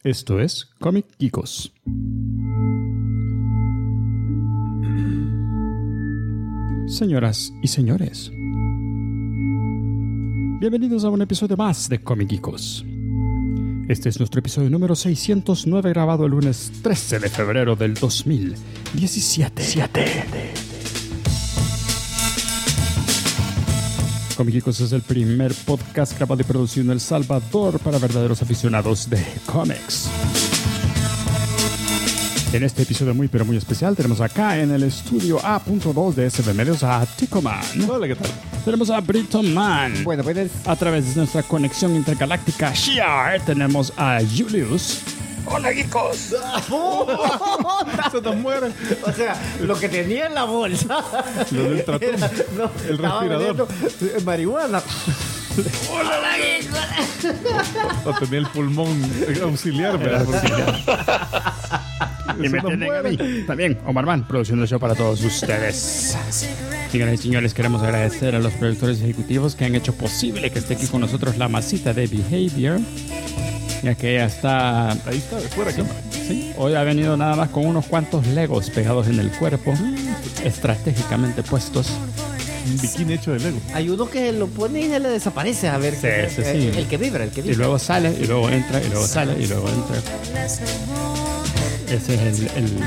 Esto es Comic Geekos. Señoras y señores, bienvenidos a un episodio más de Comic Geekos. Este es nuestro episodio número 609, grabado el lunes 13 de febrero del 2017. Comic Geekos es el primer podcast grabado y producido en El Salvador para verdaderos aficionados de cómics. En este episodio muy pero muy especial tenemos acá en el estudio A.2 de SB Medios a Ticoman. Hola, ¿qué tal? Tenemos a Brito Man. Bueno, pues A través de nuestra conexión intergaláctica Shiar tenemos a Julius. ¡Hola, geekos! Se nos mueren. o sea, lo que tenía en la bolsa. Lo del tratón. El respirador. Marihuana. ¡Hola, geekos! O tenía el pulmón auxiliar, ¿verdad? Y me tienen a mí también, Omar Man, produciendo el show para todos ustedes. Señoras y señores, queremos agradecer a los productores ejecutivos que han hecho posible que esté aquí con nosotros la masita de Behavior, ya que ella está... Ahí está, de fuera, cámara. Sí, hoy ha venido nada más con unos cuantos legos pegados en el cuerpo, estratégicamente puestos. Un bikini hecho de Lego. Hay uno que lo pone y se le desaparece. A ver, Sí. El que vibra, el que Y vibra. luego sale, y luego entra, y luego sale, y luego entra. Ese es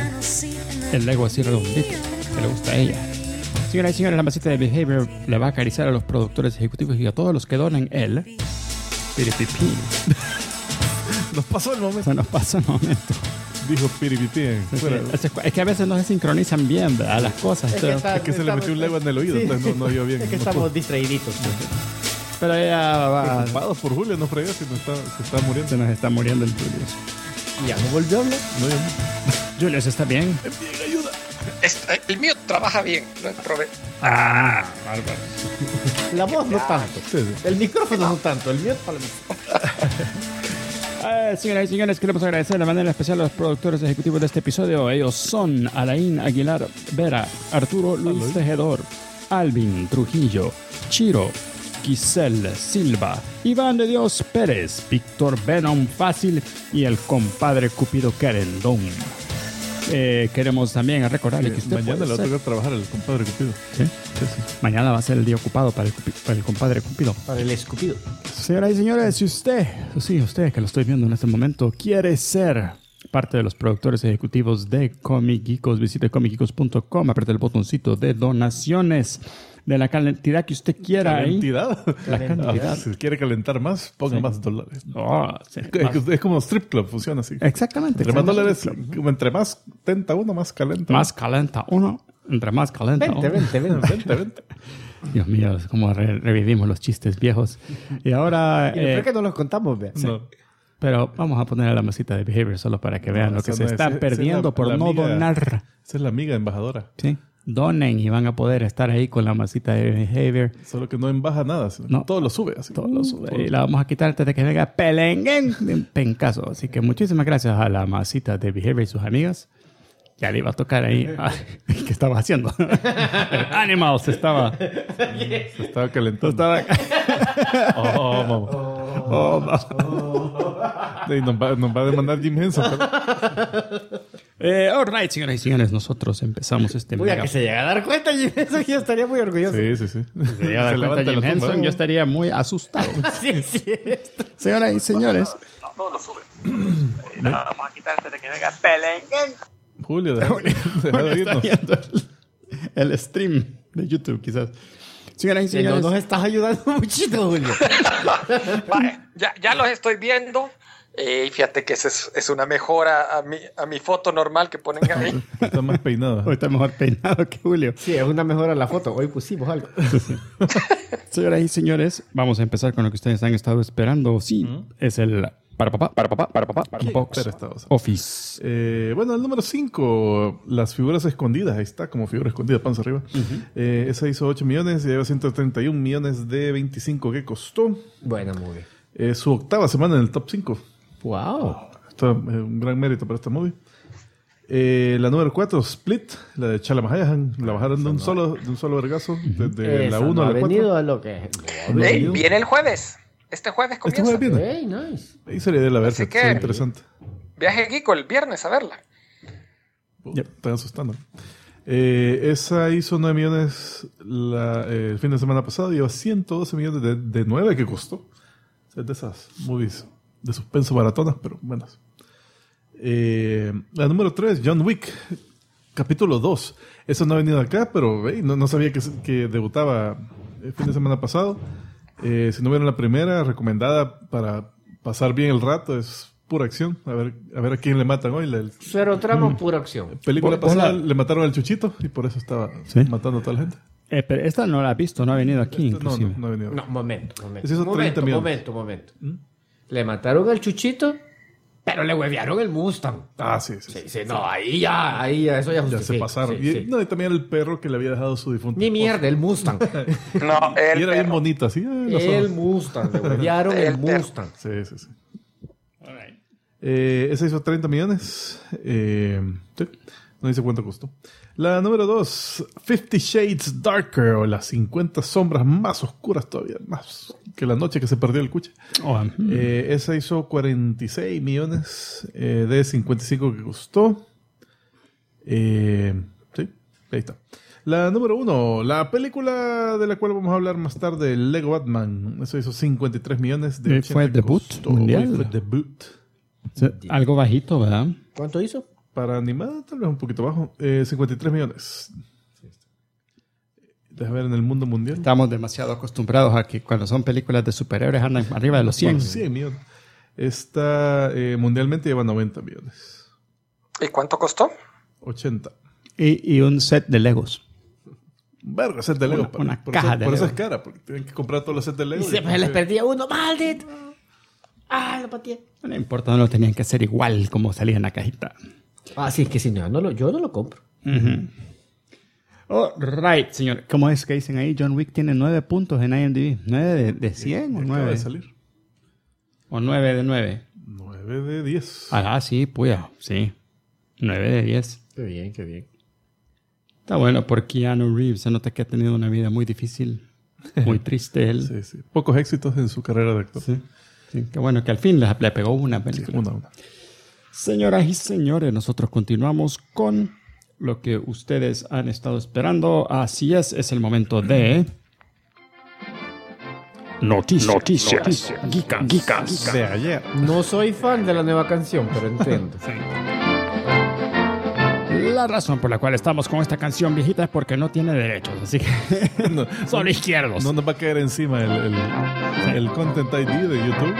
el Lego así redondito que le gusta a ella. Señoras y señores, la masita de Behavior le va a acariciar a los productores ejecutivos y a todos los que donen el piripipí. Nos pasó el momento. Se nos pasa un momento. Dijo Piripipi. Fuera. Es que a veces no se sincronizan bien, ¿verdad? Las cosas. Es que está- Es que se le metió un Lego en el oído, Sí. entonces no oyó bien. Es que No estamos pudo. distraíditos. Pero ella va... Preocupados por Julio, no fregas, si se está muriendo. Se nos está muriendo el Julius. Ya no volvió a hablar. No, ya no. Julius, ¿está bien? El mío trabaja bien, no hay problema. Ah, bárbaro. La voz no tanto. Sí, sí. El micrófono no tanto. El mío es para mí. Señoras y señores, queremos agradecer de manera especial a los productores ejecutivos de este episodio. Ellos son Alain Aguilar Vera, Arturo Luis Tejedor, Alvin Trujillo, Chiro, Giselle Silva, Iván de Dios Pérez, Víctor Venom Fácil y el compadre Cupido Querendón. Queremos también recordarle que usted Mañana puede le va a ser- tocar trabajar el compadre Cupido. ¿Sí? Mañana va a ser el día ocupado para el compadre Cupido. Para el escupido. Señoras y señores, si usted que lo estoy viendo en este momento, quiere ser parte de los productores ejecutivos de Comic Geekos, visite comicgeekos.com, apriete el botoncito de donaciones de la cantidad que usted quiera ahí. ¿Cantidad? La cantidad. Si quiere calentar más, ponga Sí. más dólares. Oh, sí. Es como strip club, funciona así. Exactamente. Entre más dólares, entre más tenta uno, más calenta. Más calenta uno, entre más calenta Vente, uno. vente, vente. Vente. Dios mío, es como revivimos los chistes viejos. Y ahora... Y lo peor es que no los contamos, vea. No. pero vamos a poner a la masita de Behavior solo para que vean lo que esa se no es- están esa es perdiendo la- por la no amiga- donar. Esa es la amiga embajadora. Sí. Donen y van a poder estar ahí con la masita de Behavior. Solo que no embaja nada. Sino No. todo lo sube así. Todo lo sube. Y la vamos a quitar antes de que venga Pelengen de un pencazo. Así que muchísimas gracias a la masita de Behavior y sus amigas. Ya le iba a tocar ahí. ¿Qué estaba haciendo? Animals estaba. Se estaba calentando. Estaba. Oh, mamá. Oh, no. Y nos va a demandar Jim Henson. All right, señoras y señores, nosotros empezamos este Voy a mega- que se llegue a dar cuenta, Jim Henson, yo estaría muy orgulloso. Sí, sí, sí. Se llega a dar cuenta levanta Jim la tumba. Henson, yo estaría muy asustado. Sí, es cierto. Señoras y señores, No, todo lo sube. Y la vamos a quitar antes de que venga Pelengen. Julio, deja de está oírnos. viendo el stream de YouTube, quizás. Señoras y Que no señores, nos estás ayudando muchito, Julio. Vale, ya los estoy viendo. Y fíjate que es una mejora a mi foto normal que ponen ahí. Está más peinado. hoy está mejor peinado que Julio. Sí, es una mejora la foto. Hoy pusimos algo. Señoras y señores, vamos a empezar con lo que ustedes han estado esperando. Sí, es el para papá, box Pero esta cosa. office. Bueno, el número 5, las figuras escondidas. Ahí está, como figura escondida, panza arriba. Esa hizo 8 millones y lleva 131 millones de 25 que costó. Buena movie. Su octava semana en el top 5. Wow. Esto es un gran mérito para esta movie. La número 4, Split, la de Chalamahayan. La bajaron de un solo vergazo, desde la 1 no a ha la 4. venido a lo que... Viene el jueves. Este jueves Este comienza. jueves viene. Hey, nice. Ahí sería de la verse, Así que- está interesante. Viaje Geeko el viernes a verla. Están asustando. Esa hizo 9 millones el fin de semana pasado. Lleva 112 millones de 9 que costó. Es de esas movies de suspenso baratonas, pero buenas. La número 3, John Wick, capítulo 2. Eso no ha venido acá, pero no sabía que debutaba el fin de semana pasado. Si no vieron la primera, recomendada para pasar bien el rato, es pura acción. A ver a quién le matan hoy. Cero trama, pura acción. Película pasada le mataron al Chuchito y por eso estaba matando a toda la gente. Pero esta no la has visto, no ha venido aquí. No ha venido. No, momento. Ese hizo 30 millones. Momento. Le mataron al Chuchito, pero le huevearon el Mustang. Sí. No, ahí ya, eso ya justifica. Ya se pasaron. Y también el perro que le había dejado su difunto. Ni mierda, el Mustang. No, y era bien bonito, así. El Mustang, le huevearon el Mustang. Sí. Esa hizo 30 millones. No dice cuánto costó. La número 2, 50 Shades Darker, o las 50 sombras más oscuras todavía, más que la noche que se perdió el cuche. Esa hizo 46 millones de 55 que costó. Sí, ahí está. La número 1, la película de la cual vamos a hablar más tarde, Lego Batman. Eso hizo 53 millones de 80. ¿Fue el debut mundial? Fue debut. Algo bajito, ¿verdad? ¿Cuánto hizo? Para animada, tal vez un poquito bajo. 53 millones. Déjame ver en el mundo mundial. Estamos demasiado acostumbrados a que cuando son películas de superhéroes andan arriba de los 100. 100 millones. Esta mundialmente lleva 90 millones. ¿Y cuánto costó? 80. Y un set de Legos. Verga, set de Legos. Una caja de Legos. Por eso es cara, porque tienen que comprar todos los sets de Legos. Y se les perdía uno. ¡Maldito! Lo pateé. No importa, no lo tenían que hacer igual como salía en la cajita. Sí, es que si no, yo no lo compro. Oh, right, señor. ¿Cómo es que dicen ahí? John Wick tiene 9 puntos en IMDb. ¿9 de 100 o 9? Acaba de salir. ¿O 9 de 9? 9 de 10. Sí, puya. Sí. 9 de 10. Qué bien. Está bueno por Keanu Reeves. Se nota que ha tenido una vida muy difícil. Muy triste él. Sí. Pocos éxitos en su carrera de actor. Sí. Qué bueno que al fin le pegó una película. Sí, una. Señoras y señores, nosotros continuamos con lo que ustedes han estado esperando. Así es el momento de... Noticias. Geekas. De ayer. No soy fan de la nueva canción, pero entiendo. La razón por la cual estamos con esta canción viejita es porque no tiene derechos, así que son izquierdos. No nos va a caer encima el Content ID de YouTube.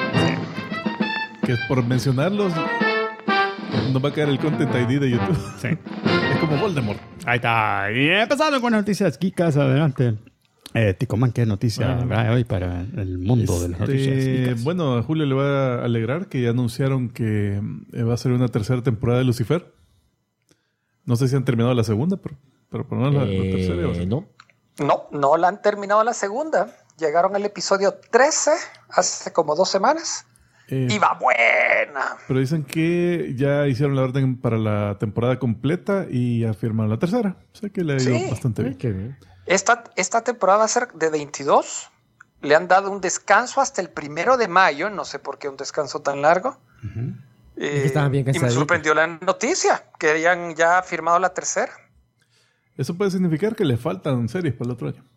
Que por mencionarlos, nos va a caer el Content ID de YouTube. Sí. Es como Voldemort. Ahí está. Y empezando con noticias geekas, adelante. Ticoman, ¿qué noticia habrá hoy para el mundo de las noticias geekas? Bueno, a Julio le va a alegrar que ya anunciaron que va a ser una tercera temporada de Lucifer. No sé si han terminado la segunda, pero por lo menos la tercera. No la han terminado la segunda. Llegaron al episodio 13 hace como 2 semanas. Y va buena. Pero dicen que ya hicieron la orden para la temporada completa y ya firmaron la tercera. O sea que le ha ido bastante bien. Qué bien. Esta temporada va a ser de 22. Le han dado un descanso hasta el 1 de mayo. No sé por qué un descanso tan largo. Estaban bien y me cansaditos. sorprendió la noticia que habían ya firmado la tercera. Eso puede significar que le faltan series para el otro año.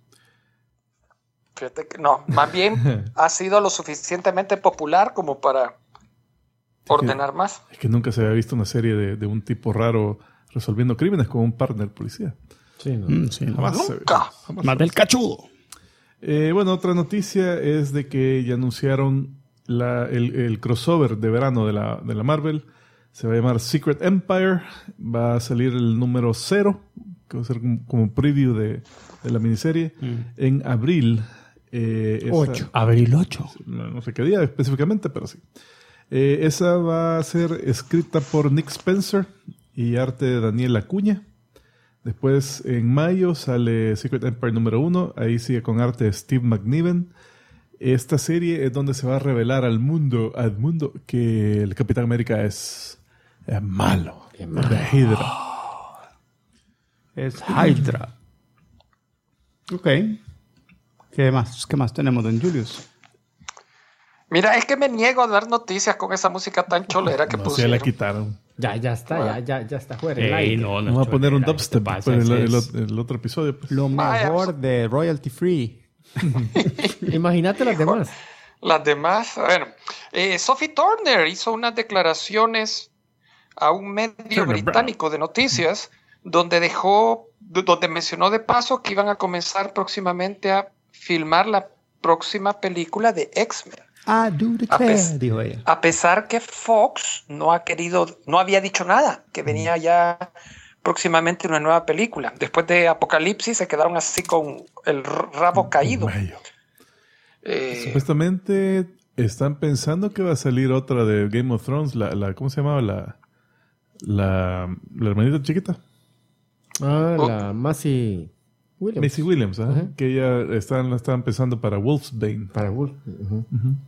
Fíjate que no, más bien ha sido lo suficientemente popular como para ordenar más. Es que nunca se había visto una serie de un tipo raro resolviendo crímenes con un partner policía. Sí, ¿no? Sí, Jamás. Nunca. Más del cachudo. Bueno, otra noticia es de que ya anunciaron el crossover de verano de la Marvel. Se va a llamar Secret Empire. Va a salir el número 0, que va a ser como preview de la miniserie, en abril. 8. Abril 8. No sé qué día específicamente, pero sí. Esa va a ser escrita por Nick Spencer y arte de Daniel Acuña. Después, en mayo, sale Secret Empire número 1. Ahí sigue con arte de Steve McNiven. Esta serie es donde se va a revelar al mundo que el Capitán América es malo. Es malo. De Hydra. Es Hydra. Ok. ¿Qué más tenemos, don Julius? Mira, es que me niego a dar noticias con esa música tan cholera que No, se pusieron. la quitaron. Ya está, ya está fuera. el Ey, aire. no, Vamos a poner un chulera, dubstep ¿qué pasa? pues, Es- el otro episodio. Pues. Lo Vaya, mejor de royalty free. Imagínate las demás. Las demás, bueno, Sophie Turner hizo unas declaraciones a un medio Turner británico de noticias donde mencionó de paso que iban a comenzar próximamente a filmar la próxima película de X-Men. I do declare, dijo ella. A pesar que Fox no había dicho nada, que venía ya próximamente una nueva película. Después de Apocalipsis se quedaron así con el rabo caído. Medio. Supuestamente están pensando que va a salir otra de Game of Thrones, ¿cómo se llamaba? La hermanita chiquita. La Massey Williams. Macy Williams, ¿ah? Ajá. Que ella la estaban pensando para Wolfsbane. Para Wolf. Ujú.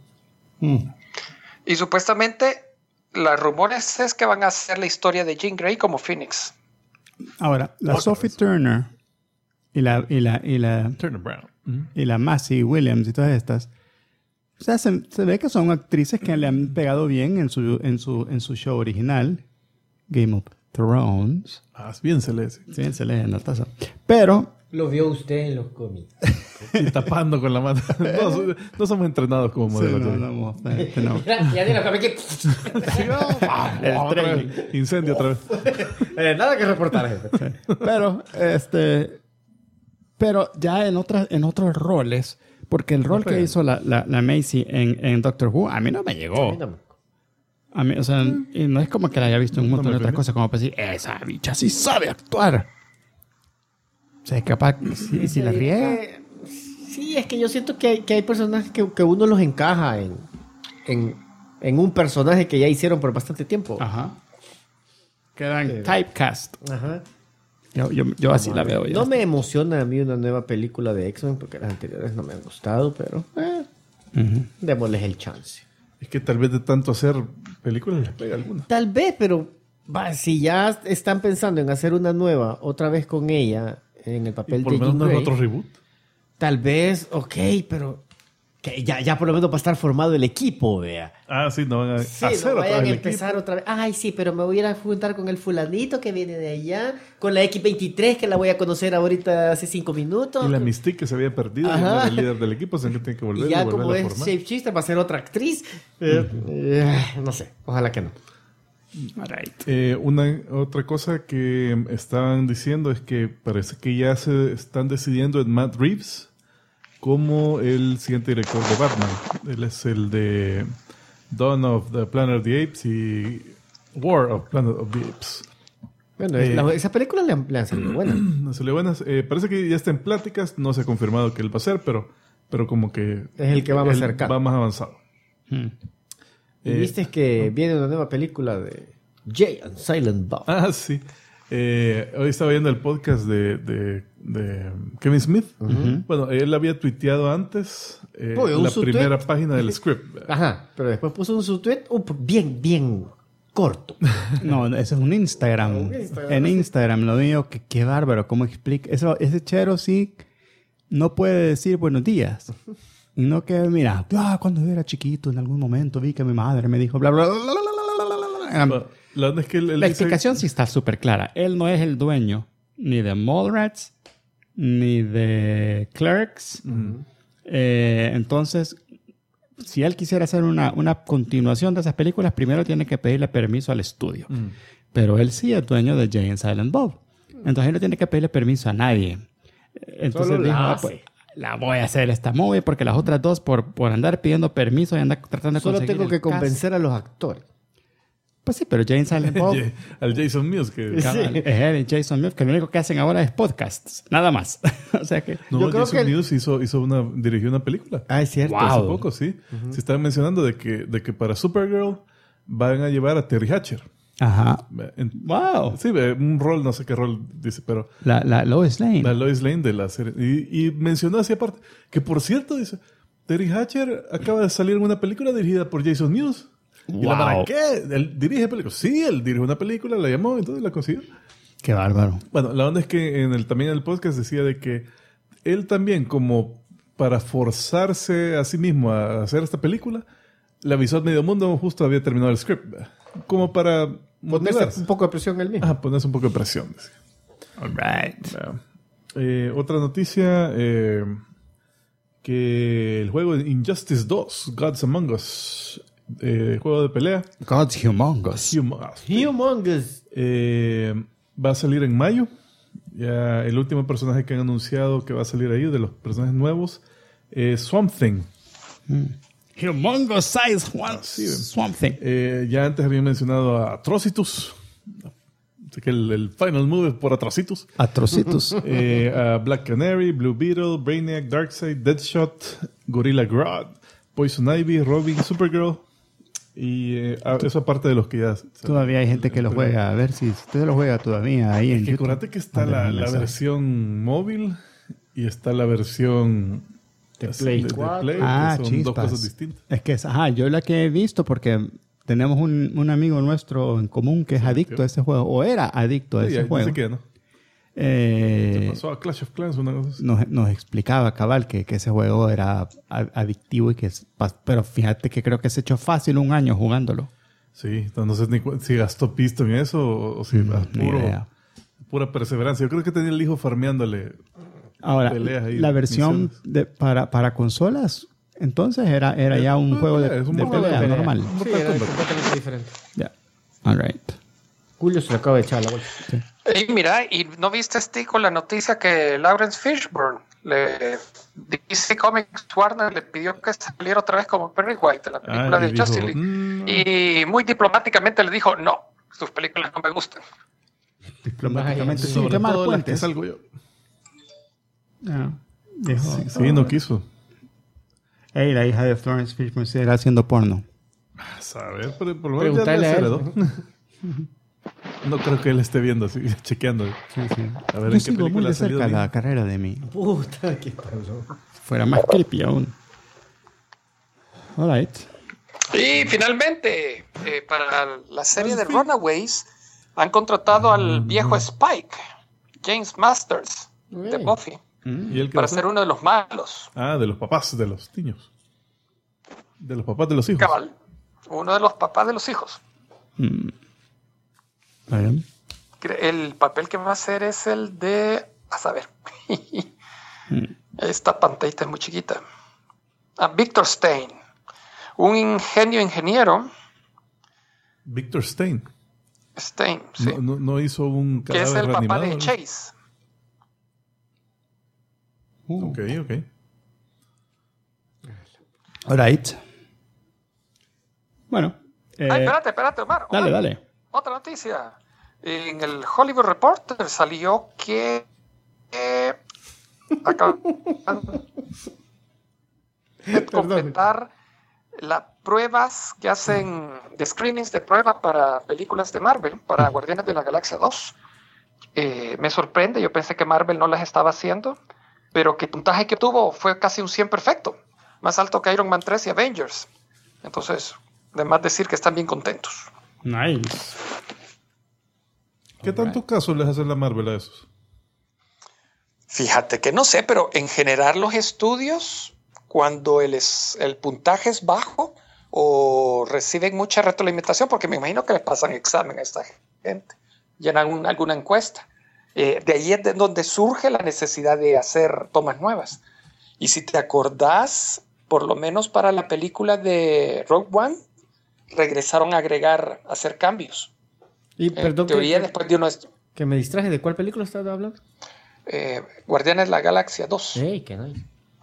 Y supuestamente los rumores es que van a hacer la historia de Jean Grey como Phoenix. Ahora, la Sophie Turner y la Turner Brown. y la Massey Williams y todas estas, o sea, se ve que son actrices que le han pegado bien en su show original, Game of Thrones. Ah, bien se le dice. Sí, se lee en la taza. Pero, Lo vio usted en los cómics. Y tapando con la mano. No somos entrenados como sí, modelos. no. Ya de los cómics. El training. Incendio otra vez. Nada que reportar, jefe. Pero ya en otros roles, porque el rol que hizo la Macy en Doctor Who, a mí no me llegó. A mí, o sea, y no es como que la haya visto en un montón de otras cosas, como para decir, esa bicha sí sabe actuar. O sea, es capaz, si la riega. Sí, es que yo siento que hay personajes que uno los encaja en un personaje que ya hicieron por bastante tiempo. Ajá. Quedan typecast. Ajá. Yo así la veo. No me emociona a mí una nueva película de X-Men porque las anteriores no me han gustado, pero démosles el chance. Es que tal vez de tanto hacer películas les pega alguna. Tal vez, pero si ya están pensando en hacer una nueva otra vez con ella en el Y papel por de lo menos Jean no es Grey, otro reboot. tal vez, ok, pero que ya por lo menos va a estar formado el equipo, vea. Ah, sí, no van a Sí, hacer no otra vayan vez a el empezar equipo. otra vez. Ay, sí, pero me voy a ir a juntar con el fulanito que viene de allá, con la X23 que la voy a conocer ahorita hace 5 minutos. Y la Mystique que se había perdido, y Ajá. no era el líder del equipo, o sea que tiene que volver Y ya y volver como a es formar. Shapeshifter va a ser otra actriz. No sé, ojalá que no. Otra cosa que estaban diciendo es que parece que ya se están decidiendo en Matt Reeves como el siguiente director de Batman. Él es el de Dawn of the Planet of the Apes y War of Planet of the Apes. Bueno, esa película le han salido buenas. No se le buenas. Parece que ya está en pláticas, no se ha confirmado que él va a ser, pero como que Es el que va más él cercano. va más avanzado. Y viste que viene una nueva película de Jay and Silent Bob. Ah, sí. Hoy estaba viendo el podcast de Kevin Smith. Bueno, él había tuiteado antes Oye, un la subtweet. primera página del script. Ajá, pero después puso un subtweet bien corto. No, ese es un Instagram. En Instagram lo veo, que qué bárbaro, cómo explica. Ese chero sí no puede decir buenos días. Y no que, mira, cuando yo era chiquito, en algún momento vi que mi madre me dijo bla, bla, bla, bla, bla, bla, bla. La verdad es que él La dice- explicación sí está súper clara. Él no es el dueño ni de Mallrats, ni de Clerks. Entonces, si él quisiera hacer una continuación de esas películas, primero tiene que pedirle permiso al estudio. Pero él sí es dueño de Jay and Silent Bob. Entonces él no tiene que pedirle permiso a nadie. Entonces Solo dijo, la pues, hace. la voy a hacer esta movie porque las otras dos, por andar pidiendo permiso y andar tratando de Solo conseguir tengo el que cast. convencer a los actores. Pues sí, pero Jay and Silent Bob... al Jason Mewes que Cabal, es él y Jason Mewes, que lo único que hacen ahora es podcasts, nada más. O sea que... no, Yo creo Jason que- Mewes dirigió una película. Ah, es cierto. Wow. Hace poco, sí. Se estaba mencionando de que para Supergirl van a llevar a Terry Hatcher. Ajá. En- Wow. Sí, un rol, no sé qué rol dice, pero La Lois Lane. la Lois Lane de la serie. Y mencionó así aparte, que por cierto, dice, Terry Hatcher acaba de salir en una película dirigida por Jason Mewes. ¿Y la Wow. para qué? ¿Él dirige películas? Sí, él dirige una película, la llamó, entonces la consiguió. Qué bárbaro. Bueno, la onda es que también en el podcast decía de que él también, como para forzarse a sí mismo a hacer esta película, le avisó al medio mundo, justo había terminado el script. Como para ponerse un poco de presión él mismo. Ponerse un poco de presión. Decía. All right. Otra noticia, que el juego Injustice 2, Gods Among Us, juego de pelea. God's Humongous. Humongous. Va a salir en mayo. Ya el último personaje que han anunciado que va a salir ahí, de los personajes nuevos, es Swamp Thing. Humongous size Swamp Thing. Ya antes habían mencionado a Atrocitus. Así que el final move es por Atrocitus. Atrocitus. A Black Canary, Blue Beetle, Brainiac, Darkseid, Deadshot, Gorilla Grodd, Poison Ivy, Robin, Supergirl. Y eso aparte de los que ya... Todavía hay gente que lo juega. A ver si usted lo juega todavía ahí en YouTube. Acuérdate que está la versión móvil y está la versión de Play 4. Que son dos cosas distintas. Es que yo la que he visto porque tenemos un amigo nuestro en común que es adicto a ese juego. O era adicto a ese juego. ¿no? Se pasó a Clash of Clans una cosa así. Nos explicaba cabal que ese juego era adictivo y pero fíjate que creo que se echó fácil un año jugándolo. Sí, no sé ni si gastó pisto en eso o si pura perseverancia. Yo creo que tenía el hijo farmeándole. Ahora, peleas ahí, la versión para consolas, entonces era ya un juego de pelea normal. Sí, era completamente diferente. Ya, all right. Julio se le acaba de echar la bolsa. Sí. Y mira, ¿y no viste con la noticia que Lawrence Fishburne, DC Comics Warner, le pidió que saliera otra vez como Perry White en la película de Justice League? Y muy diplomáticamente le dijo, no, sus películas no me gustan. Diplomáticamente, sí, sobre qué mal todo puente. Que salgo yo. Dijo, Sí, no quiso. Hey, la hija de Florence Fishburne se era haciendo porno. A saber, pero por lo menos ya le heredó. No creo que él esté viendo así, chequeando. Sí. A ver, Yo ¿en qué sigo muy película de ha salido cerca bien? la carrera de mí. Puta, qué pasó. Fuera más creepy aún. All right. Y finalmente, para la serie de Runaways, han contratado al viejo Spike, James Masters, de Buffy, ¿Y él qué para va a ser uno de los malos. de los papás de los niños. De los papás de los hijos. Cabal, uno de los papás de los hijos. Bien. El papel que va a hacer es el de... A saber. Esta pantallita es muy chiquita. Victor Stein. Un ingeniero. Victor Stein. Stein, sí. No hizo un Que cadáver es el papá reanimado, de ¿no? Chase. Ok. All right. Bueno. Espérate, Omar. Dale. Otra noticia. En el Hollywood Reporter salió que acaban de completar las pruebas que hacen de screenings de prueba para películas de Marvel, para Guardianes de la Galaxia 2. Me sorprende, yo pensé que Marvel no las estaba haciendo, pero que el puntaje que tuvo fue casi un 100 perfecto, más alto que Iron Man 3 y Avengers. Entonces, además decir que están bien contentos. Nice. ¿Qué tanto caso les hace la Marvel a esos? Fíjate que no sé, pero en general los estudios, cuando el puntaje es bajo o reciben mucha retroalimentación, porque me imagino que les pasan examen a esta gente, llenan alguna encuesta. De ahí es de donde surge la necesidad de hacer tomas nuevas. Y si te acordás, por lo menos para la película de Rogue One, regresaron a hacer cambios. Y perdón, teoría después de unos... que me distraje. ¿De cuál película estás hablando? Guardianes de la Galaxia 2. ¡Ey, qué nice!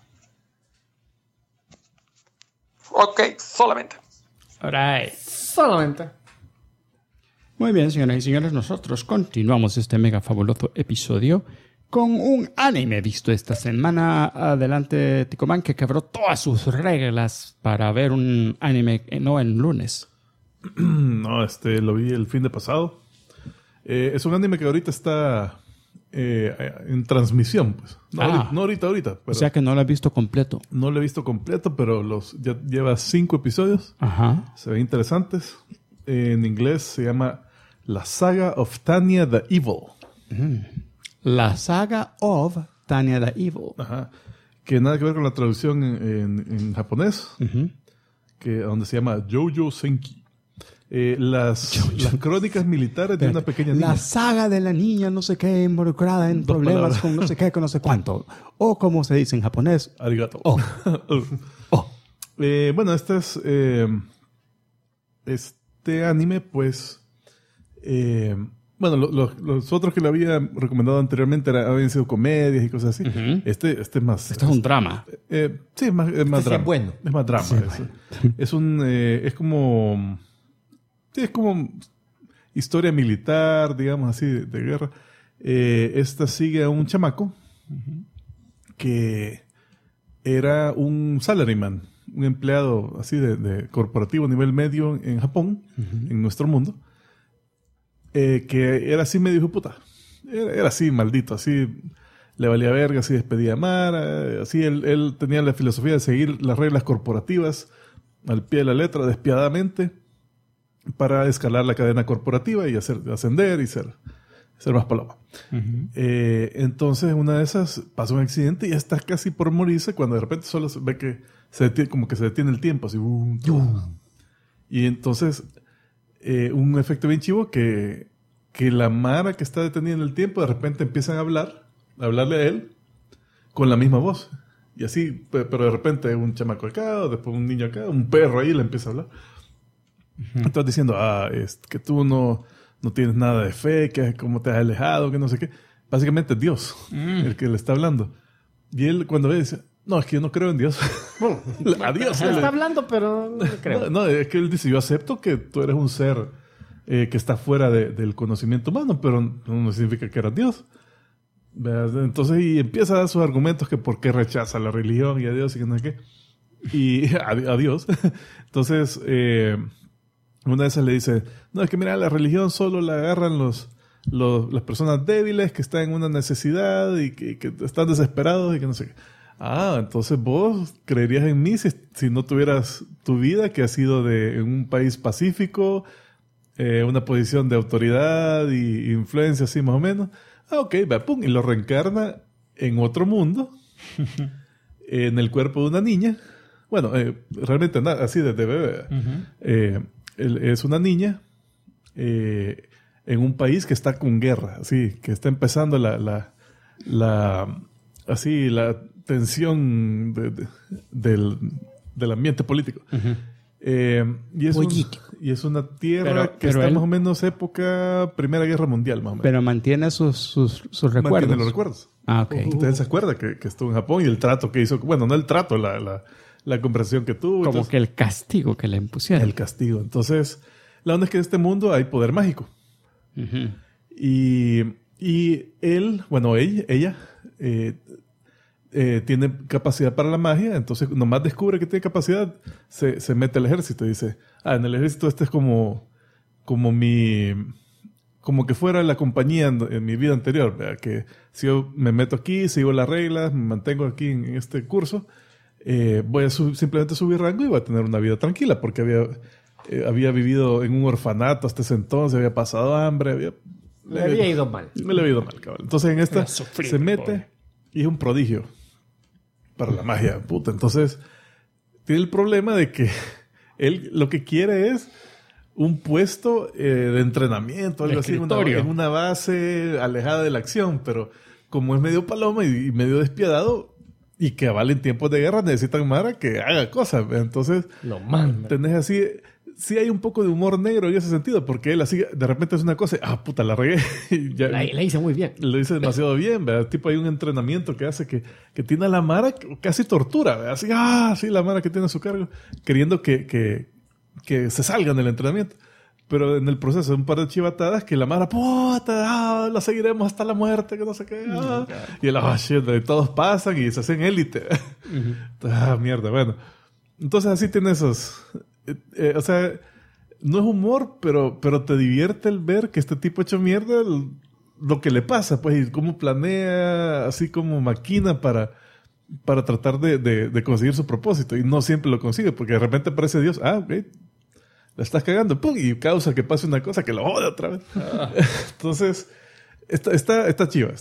Ok, solamente. All right. Solamente. Muy bien, señoras y señores, nosotros continuamos este mega fabuloso episodio con un anime visto esta semana. Adelante, Ticoman, que quebró todas sus reglas para ver un anime, no el lunes. No, lo vi el fin de pasado. Es un anime que ahorita está en transmisión, pues. No ahorita. Pero o sea que no lo has visto completo. no lo he visto completo, pero ya lleva 5 episodios. Ajá. Se ven interesantes. En inglés se llama La Saga of Tanya the Evil. La Saga of Tanya the Evil. Ajá. Que nada que ver con la traducción en japonés. Ujú. donde se llama Jojo Senki. Las crónicas militares de una pequeña niña. La saga de la niña no sé qué involucrada en problemas con no sé qué, con no sé cuánto. O como se dice en japonés. Arigato. Oh. Bueno, este anime, pues... bueno, los otros que le había recomendado anteriormente habían sido comedias y cosas así. Uh-huh. Este es más... Esto es un drama. Sí, es más drama. Es bueno. Es más drama. Sí, es como... Sí, es como historia militar, digamos así, de guerra. Esta sigue a un chamaco que era un salaryman, un empleado así de corporativo a nivel medio en Japón, en nuestro mundo, que era así medio hijo de puta. Era así maldito, así le valía verga, así despedía a Mara, así él tenía la filosofía de seguir las reglas corporativas al pie de la letra, despiadadamente, para escalar la cadena corporativa y ascender y ser más paloma. Uh-huh. Entonces, una de esas pasa un accidente y ya está casi por morirse cuando de repente solo se ve que se detiene el tiempo. Así, y entonces, un efecto bien chivo que la Mara que está detenida en el tiempo de repente empiezan a hablarle a él con la misma voz. Y así, pero de repente un chamaco acá, o después un niño acá, un perro ahí le empieza a hablar. Uh-huh. Estás diciendo, que tú no tienes nada de fe, que cómo te has alejado, que no sé qué. Básicamente es Dios el que le está hablando. Y él cuando ve dice, no, es que yo no creo en Dios. Bueno, a Dios. Él está hablando, pero no creo. No, es que él dice, yo acepto que tú eres un ser que está fuera del conocimiento humano, pero no significa que eras Dios. Entonces, y empieza a dar sus argumentos que por qué rechaza la religión y a Dios y que no sé qué. Y a Dios. Entonces, una de esas le dice, no, es que mira, la religión solo la agarran las personas débiles que están en una necesidad y que están desesperados y que no sé qué. Entonces vos creerías en mí si no tuvieras tu vida, que ha sido en un país pacífico, una posición de autoridad y influencia así más o menos. Ok, va, pum, y lo reencarna en otro mundo, en el cuerpo de una niña. Bueno, realmente así desde bebé. Uh-huh. Es una niña en un país que está con guerra, así, que está empezando la tensión del ambiente político. Uh-huh. Y es una tierra que está más o menos época Primera Guerra Mundial, más o menos. Pero mantiene sus recuerdos. Mantiene los recuerdos. Ok. Usted se acuerda que estuvo en Japón y el trato que hizo, bueno, no el trato, la conversación que tuvo. Como entonces, que el castigo que le impusieron. El castigo. Entonces, la onda es que en este mundo hay poder mágico. Uh-huh. Y él, bueno, ella tiene capacidad para la magia, entonces nomás descubre que tiene capacidad, se mete al ejército y dice, en el ejército este es como que fuera la compañía en mi vida anterior, ¿verdad? Que si yo me meto aquí, sigo las reglas, me mantengo aquí en este curso, voy a simplemente subir rango y voy a tener una vida tranquila, porque había vivido en un orfanato hasta ese entonces, había pasado hambre, le había ido mal. Me le había ido mal, cabrón. Entonces en esta se mete y es un prodigio para la magia, puta. Entonces tiene el problema de que él lo que quiere es un puesto de entrenamiento, algo así, en una base alejada de la acción, pero como es medio paloma y medio despiadado y que vale en tiempos de guerra, necesitan Mara que haga cosas. Entonces, tenés así, sí hay un poco de humor negro en ese sentido, porque él así de repente es una cosa, puta, la regué. Ya, la hice muy bien. Lo hice demasiado bien, ¿verdad? Tipo, hay un entrenamiento que hace que tiene a la Mara casi tortura, ¿verdad? Así, sí, la Mara que tiene a su cargo, queriendo que se salgan del entrenamiento. Pero en el proceso, un par de chivatadas que la Mara, puta, la seguiremos hasta la muerte, que no sé qué. Y él, shit, y todos pasan y se hacen élite. Uh-huh. Mierda, bueno. Entonces así tiene esos... o sea, no es humor, pero te divierte el ver que este tipo hecho mierda lo que le pasa, pues, y cómo planea, así como maquina para tratar de conseguir su propósito. Y no siempre lo consigue, porque de repente aparece Dios, ok, la estás cagando, ¡pum! Y causa que pase una cosa que lo jode otra vez. Entonces, está chiva.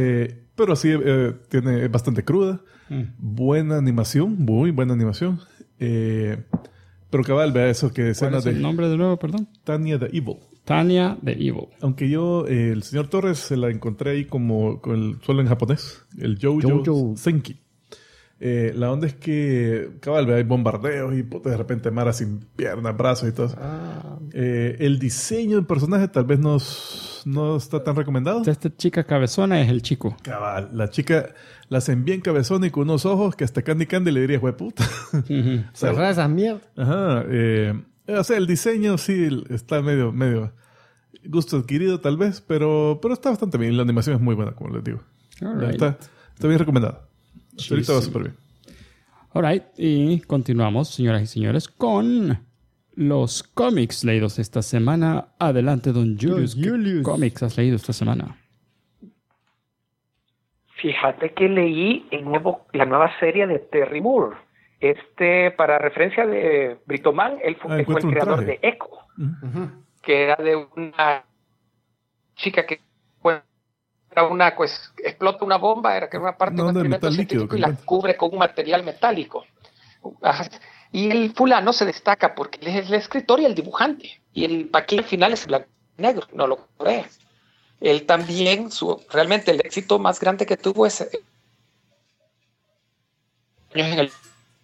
Pero sí, es bastante cruda. Buena animación, muy buena animación. Pero cabal, vea eso que escena ¿Cuál es el nombre de nuevo, perdón? Tanya the Evil. Tanya the Evil. Aunque yo, el señor Torres, se la encontré ahí como solo en japonés. El Jojo Senki. La onda es que, cabal, hay bombardeos y de repente Mara sin piernas, brazos y todo eso. El diseño del personaje tal vez no está tan recomendado. Esta chica cabezona es el chico. Cabal, la chica la hacen bien cabezona y con unos ojos que hasta Candy le diría, puta. Cerrar esas mierdas. Ajá. O sea, el diseño sí está medio gusto adquirido tal vez, pero está bastante bien. La animación es muy buena, como les digo. Right. Está bien recomendada. Ahorita va súper bien. Alright, y continuamos, señoras y señores, con los cómics leídos esta semana. Adelante, don Julius. ¿Qué cómics has leído esta semana? Fíjate que leí la nueva serie de Terry Moore. Para referencia de Britoman, él fue el creador de Echo, que era de una chica que explota una bomba, era una parte de un experimento científico y la cubre con un material metálico. Y el fulano se destaca porque él es el escritor y el dibujante. Y el paquete final es blanco y negro, no lo cree. Él también, realmente el éxito más grande que tuvo es en el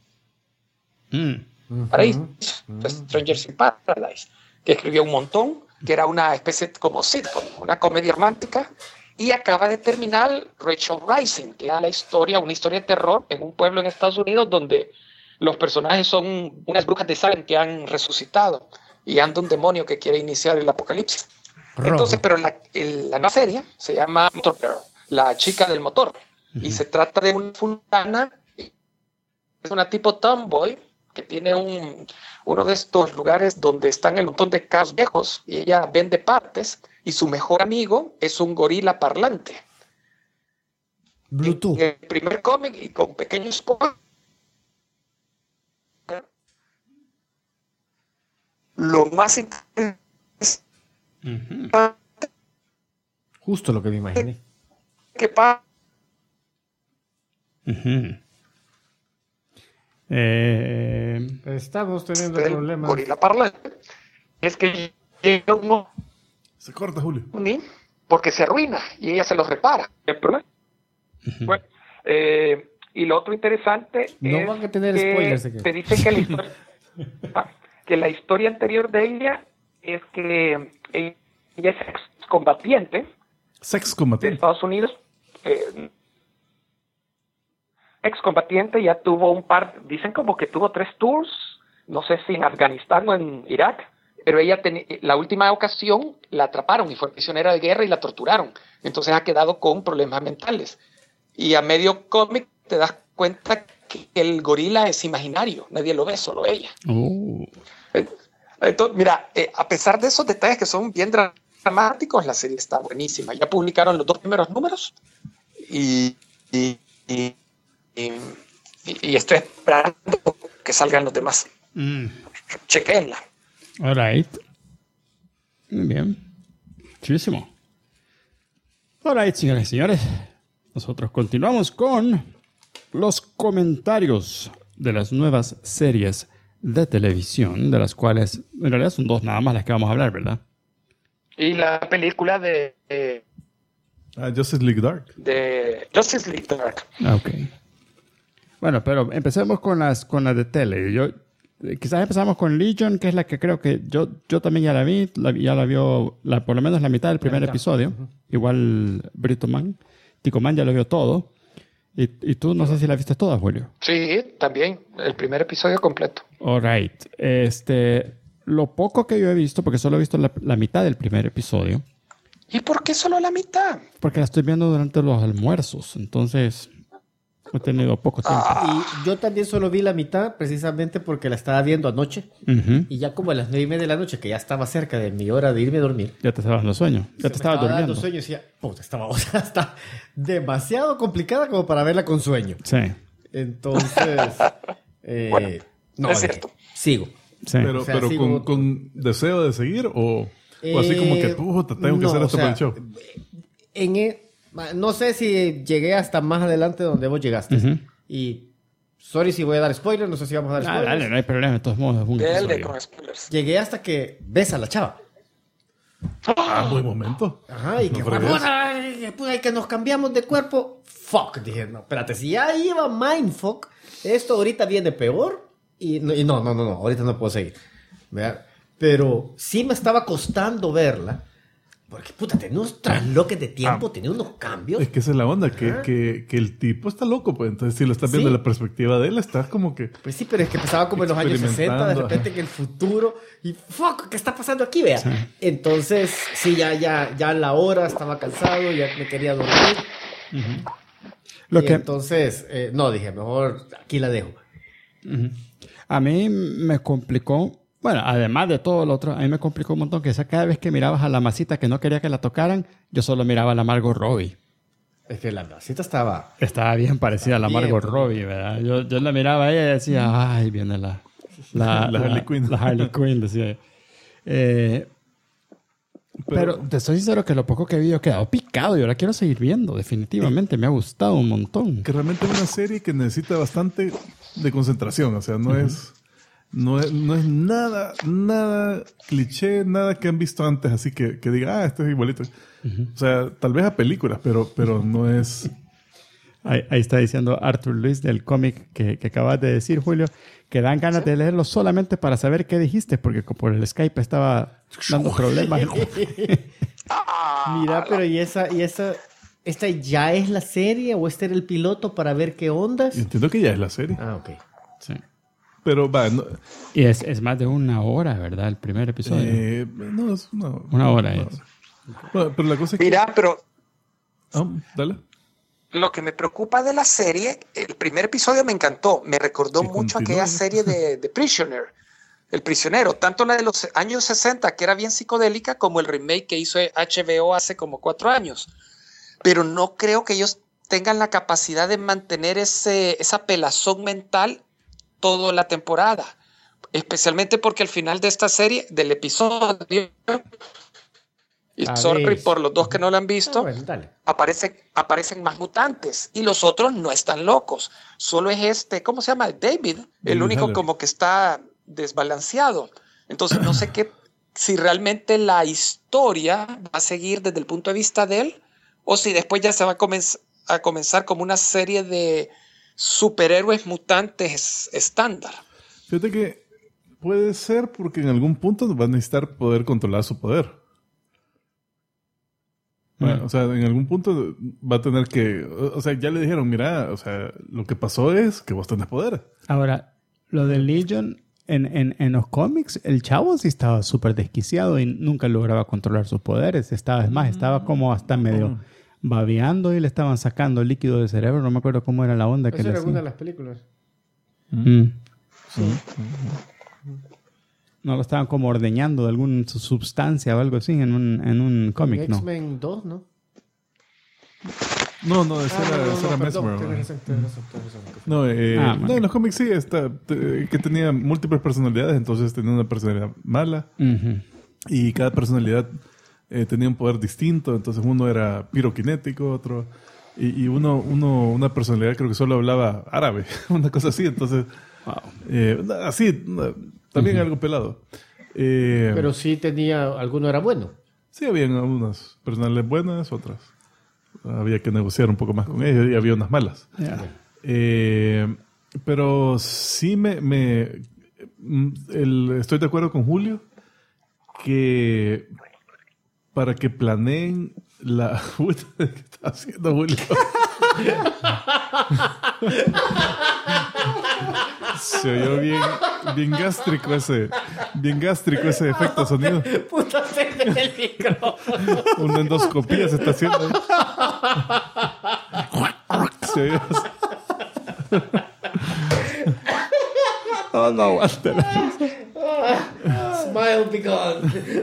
Paraíso, Strangers in Paradise, que escribió un montón, que era una especie como sitcom, una comedia romántica. Y acaba de terminar Rachel Rising, que era una historia de terror en un pueblo en Estados Unidos donde los personajes son unas brujas de Salem que han resucitado y anda un demonio que quiere iniciar el apocalipsis. Entonces, pero la nueva serie se llama Motor Girl, la chica del motor. Y se trata de una fulana, es una tipo tomboy, que tiene uno de estos lugares donde están un montón de carros viejos y ella vende partes y su mejor amigo es un gorila parlante. Bluetooth. En el primer cómic y con pequeños spoilers, lo más interesante Justo lo que me imaginé. que pasa Estamos teniendo problemas. gorila parlante es que llega uno Se corta, Julio. porque se arruina y ella se los repara. ¿El problema? Bueno, y lo otro interesante No van a tener spoilers. te dicen que la historia anterior de ella es que ella es excombatiente de Estados Unidos. Excombatiente, ya tuvo dicen como que tuvo 3 tours, no sé si en Afganistán o en Irak, pero ella la última ocasión la atraparon y fue prisionera de guerra y la torturaron, entonces ha quedado con problemas mentales. Y a medio cómic te das cuenta que el gorila es imaginario, nadie lo ve, solo ella. Entonces, mira, a pesar de esos detalles que son bien dramáticos, la serie está buenísima. Ya publicaron los 2 primeros números y estoy esperando que salgan los demás. Chequenla. All right. Muy bien. Chulísimo. All right, señoras y señores. Nosotros continuamos con los comentarios de las nuevas series de televisión, de las cuales en realidad son 2 nada más las que vamos a hablar, ¿verdad? Y la película de Justice League Dark. De Justice League Dark. Ok. Bueno, pero empecemos con las de tele. Quizás empezamos con Legion, que es la que creo que yo también ya la vi. Ya la vio por lo menos la mitad del primer episodio. Igual Ticoman ya lo vio todo. Y tú no sé si la viste toda, Julio. Sí, también. El primer episodio completo. All right. Lo poco que yo he visto, porque solo he visto la mitad del primer episodio. ¿Y por qué solo la mitad? Porque la estoy viendo durante los almuerzos. Entonces, he tenido poco tiempo. Y yo también solo vi la mitad precisamente porque la estaba viendo anoche. Y ya como a las 9:30 de la noche, que ya estaba cerca de mi hora de irme a dormir. Ya te estaba dando sueño. Ya te estaba durmiendo. Dando sueño y decía, está demasiado complicada como para verla con sueño. Sí. Entonces, bueno, no, es cierto. Sigo. Sí. Pero, sigo con deseo de seguir o así como que te tengo que hacer esto para el show. No sé si llegué hasta más adelante donde vos llegaste. Y Sorry si voy a dar spoilers, no sé si vamos a dar spoilers. Dale, no hay problema, de todos modos. Dale con spoilers. Llegué hasta que ves a la chava. Buen momento. Ajá, y No que creo que nos cambiamos de cuerpo. Fuck, dije, no, espérate, si ya iba mindfuck, esto ahorita viene peor. Y no, ahorita no puedo seguir. ¿Verdad? Pero sí me estaba costando verla. Porque, puta, tenía unos trasloques de tiempo, tenía unos cambios. Es que esa es la onda, que el tipo está loco, pues. Entonces, si lo estás viendo Sí. la perspectiva de él, estás como que... Pues sí, pero es que empezaba como en los años 60, de Experimentando, repente ajá. en el futuro. Y fuck, ¿qué está pasando aquí? Vea. Entonces, sí, ya la hora, estaba cansado, ya me quería dormir. Lo Y que entonces, no, dije, mejor aquí la dejo. a mí me complicó, bueno, además de todo lo otro, a mí me complicó un montón que cada vez que mirabas a la masita que no quería que la tocaran, yo solo miraba a la Margot Robbie. Es que la masita estaba... Estaba bien parecida a la Bien, Margot pues. Robbie, ¿verdad? Yo la miraba a ella y decía, ay, viene la Harley Quinn. La Harley Quinn, decía. Pero te soy sincero que lo poco que vi yo he quedado picado y ahora quiero seguir viendo, definitivamente. Me ha gustado un montón. Que realmente es una serie que necesita bastante de concentración. O sea, no es nada cliché, nada que han visto antes, así que diga, esto es igualito. O sea, tal vez a películas, pero no es... Ahí está diciendo Arthur Luis del cómic que acabas de decir, Julio, que dan ganas de leerlo solamente para saber qué dijiste, porque por el Skype estaba dando problemas. Mira, pero ¿esta ya es la serie o este era el piloto para ver qué ondas? Yo entiendo que ya es la serie. Ah, ok. Sí. Pero va, no, Y es más de una hora, ¿verdad? El primer episodio. no es Una hora no. es. Bueno, pero la cosa es que... Mira, pero dale. lo que me preocupa de la serie, el primer episodio me encantó, me recordó Que mucho continúe. aquella serie de Prisoner, El Prisionero, tanto la de los años 60, que era bien psicodélica, como el remake que hizo HBO hace como 4 años. Pero no creo que ellos tengan la capacidad de mantener esa pelazón mental toda la temporada, especialmente porque al final de esta serie, del episodio, y sorry por los dos que no lo han visto, Bueno, dale. aparecen más mutantes y los otros no están locos. Solo es ¿cómo se llama? David, el único Haller. como que está desbalanceado. Entonces no sé si realmente la historia va a seguir desde el punto de vista de él o si después ya se va a comenzar como una serie de superhéroes mutantes estándar. Fíjate que puede ser porque en algún punto va a necesitar poder controlar su poder. Bueno, o sea, en algún punto va a tener que... O sea, ya le dijeron, mira, o sea, lo que pasó es que vos tenés poder. Ahora, lo de Legion, en los cómics, el chavo sí estaba súper desquiciado y nunca lograba controlar sus poderes. Estaba como hasta medio babeando y le estaban sacando líquido del cerebro. No me acuerdo cómo era la onda que Esa le era alguna de hacían. las películas. No lo estaban como ordeñando de alguna sustancia o algo así en un cómic, ¿no? X-Men 2, ¿no? No, esa era Mesmer. Tienes razón. No, bueno. no, en los cómics sí, que tenía múltiples personalidades, entonces tenía una personalidad mala Ujú. y cada personalidad tenía un poder distinto, entonces uno era piroquinético, otro... Y una personalidad creo que solo hablaba árabe, una cosa así, entonces... así, también algo pelado. Pero sí tenía... Alguno era bueno. Sí, habían algunas personales buenas, otras. Había que negociar un poco más con ellos y había unas malas. Ya. Pero sí estoy de acuerdo con Julio que para que planeen la... ¿Qué está haciendo Julio? Se oyó bien gástrico ese efecto de sonido. Puta, se el micrófono. Una endoscopía se está haciendo ahí. Se oyó así. Oh, no, aguanta. Smile be gone.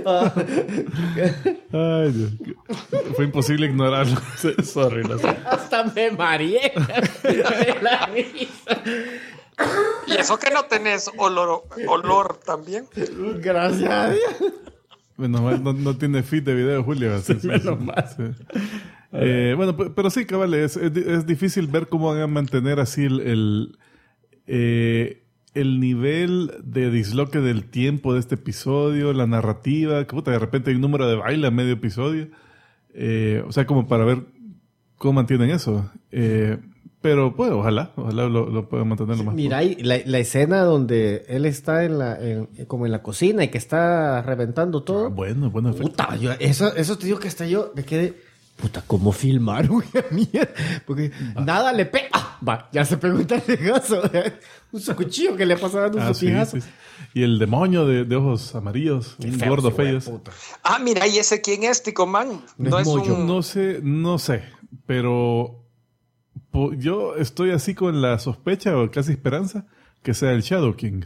Ay, Dios. Fue imposible ignorarlo. Sorry, lo sé. Hasta me mareé. De la risa. Y eso que no tenés olor también. Gracias a Dios. Menos mal, no tiene feed de video, Julio. Así, Menos mal. sí. Bueno, pero sí, cabal, es difícil ver cómo van a mantener así el nivel de disloque del tiempo de este episodio, la narrativa, que puta, de repente hay un número de baile a medio episodio. O sea, como para ver cómo mantienen eso. Pero pues ojalá lo puedan mantener lo más. Mira, hay la escena donde él está como en la cocina y que está reventando todo. Bueno efecto. Puta, eso te digo que hasta yo me quedé. Puta, ¿cómo filmaron? Mierda. Porque nada le pega. Va, ya se pegó un tarjegazo. Un cuchillo que le pasaba dando un sopijazo. Sí. Y el demonio de ojos amarillos, un gordo feo. Mira, ¿y ese quién es, Tico Man? No es un... No sé, pero yo estoy así con la sospecha o casi esperanza que sea el Shadow King.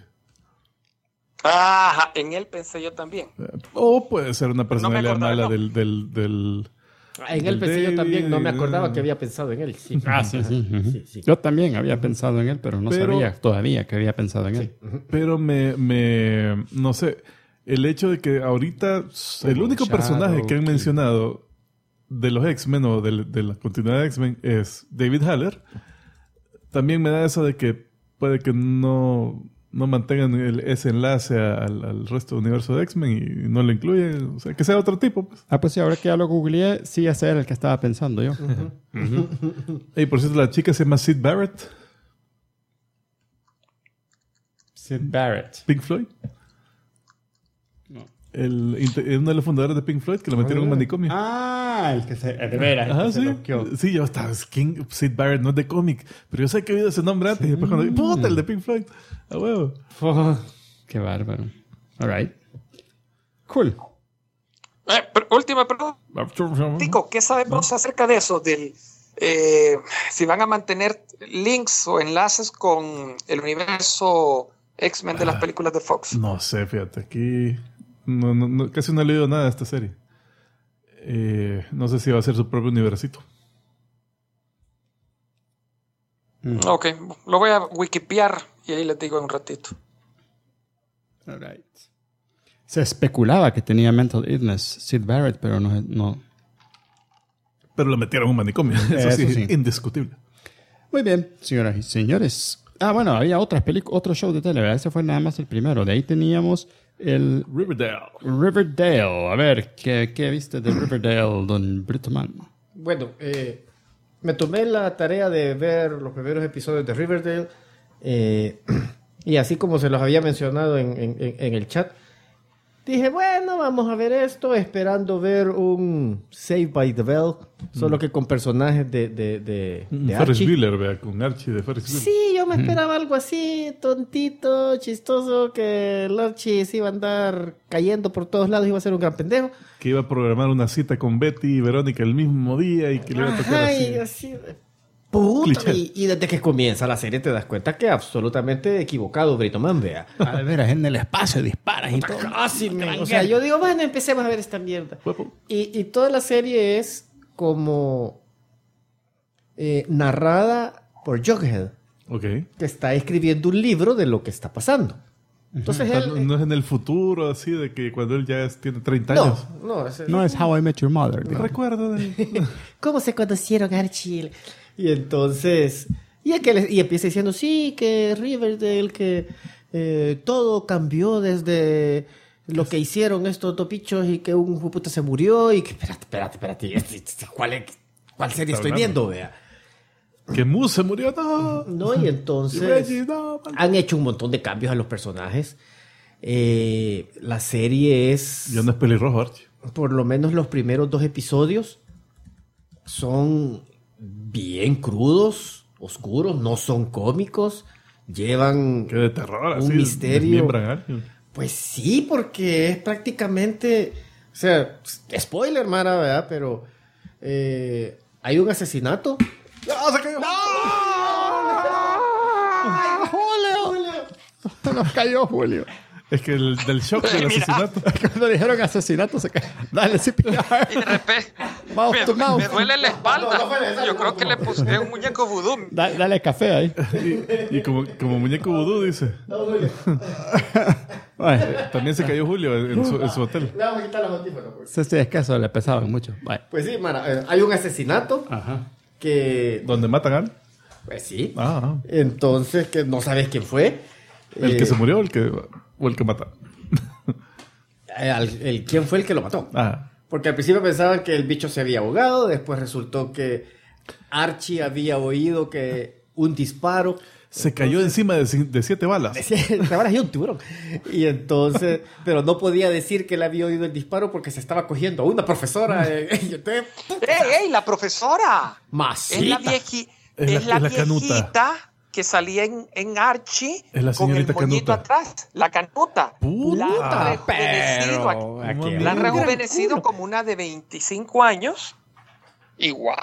Ajá, en él pensé yo también. O puede ser una personalidad mala del en él pensé yo también, no me acordaba que había pensado en él. Sí. Sí. Yo también había pensado en él, pero no sabía todavía que había pensado en él. Pero no sé, el hecho de que ahorita el único personaje que han mencionado de los X-Men o de la continuidad de X-Men es David Haller. También me da eso de que puede que no mantengan ese enlace al resto del universo de X-Men y no lo incluyen. O sea, que sea otro tipo. Pues. Pues sí, ahora que ya lo googleé, sí, ese era el que estaba pensando yo. Y por cierto, la chica se llama Syd Barrett. Syd Barrett. Pink Floyd. No. Uno de los fundadores de Pink Floyd que lo metieron en un manicomio. El que se... De veras. Ajá, sí. Sí, yo estaba... Syd Barrett no es de cómic. Pero yo sé que he oído ese nombre antes. Y después cuando... ¡Puta! El de Pink Floyd. ¡A huevo! Qué bárbaro. All right. Cool. Última pregunta. Tico, ¿qué sabemos acerca de eso? Si van a mantener links o enlaces con el universo X-Men de las películas de Fox. No sé, fíjate. Aquí... casi no he leído nada de esta serie. No sé si va a ser su propio universito. Ok, lo voy a wikipear y ahí les digo en un ratito. All right. Se especulaba que tenía mental illness Syd Barrett, pero no. Pero lo metieron en un manicomio. Eso sí, indiscutible. Muy bien, señoras y señores. Bueno, había otro show de tele, ¿verdad? Ese fue nada más el primero. De ahí teníamos el Riverdale. A ver, ¿qué viste de Riverdale, don Britoman? Bueno, me tomé la tarea de ver los primeros episodios de Riverdale y así como se los había mencionado en el chat, dije, bueno, vamos a ver esto, esperando ver un Saved by the Bell, solo que con personajes de Ferris Bueller, vea, con Archie de Ferris Bueller. Sí, yo me esperaba algo así, tontito, chistoso, que el Archie se iba a andar cayendo por todos lados, iba a ser un gran pendejo. Que iba a programar una cita con Betty y Verónica el mismo día y que le iba a tocar así. Puta, y desde que comienza la serie te das cuenta que absolutamente equivocado Britoman, vea. A ver, en el espacio disparas y todo. Casi, o sea, yo digo, bueno, empecemos a ver esta mierda. Y toda la serie es como narrada por Jughead. Okay. Que está escribiendo un libro de lo que está pasando. Entonces no es en el futuro, así, de que cuando él ya tiene 30 años. No es How I Met Your Mother. Recuerdo ¿Cómo se conocieron Archie? Y entonces... Y empieza diciendo, sí, que Riverdale, que todo cambió desde lo que hicieron estos topichos y que un puta se murió y que... Espérate. ¿Cuál serie estoy viendo, vea? Que Moose se murió, no, y entonces han hecho un montón de cambios a los personajes. La serie es... Ya no es pelirrojo, Archie. Por lo menos los primeros 2 episodios son bien crudos, oscuros, no son cómicos, llevan que de terror, un así, misterio. Archie. Pues sí, porque es prácticamente... O sea, spoiler, Mara, ¿verdad? Pero hay un asesinato. ¡No, se cayó! ¡No! ¡Julio! Nos cayó Julio. Es que del shock del asesinato. Cuando dijeron asesinato se cayó. Dale, CPR. Y de repente me duele la espalda. Yo creo que le puse un muñeco vudú. Dale café ahí. Y como muñeco vudú, dice. También se cayó Julio en su hotel. Le vamos a quitar los antífonos. Sí, es que eso le pesaban mucho. Pues sí, Mara, hay un asesinato. Ajá. Que... ¿Donde matan a él? Pues sí. Ah, Entonces, que no sabes quién fue. ¿el que se murió o el que mataron? ¿Quién fue el que lo mató? Ah, Porque al principio pensaban que el bicho se había ahogado, después resultó que Archie había oído que un disparo... se cayó encima de 7 balas. Estaba ahí un tiburón. Y entonces, pero no podía decir que él había oído el disparo porque se estaba cogiendo a una profesora. ¡Ey, la profesora! Masita. Es la la canuta. viejita que salía en Archie Es la con el señorita moñito Canuta. atrás. La canuta. Puta, La han rejuvenecido, pero aquí la han un gran rejuvenecido culo. como una de 25 años. Y wow.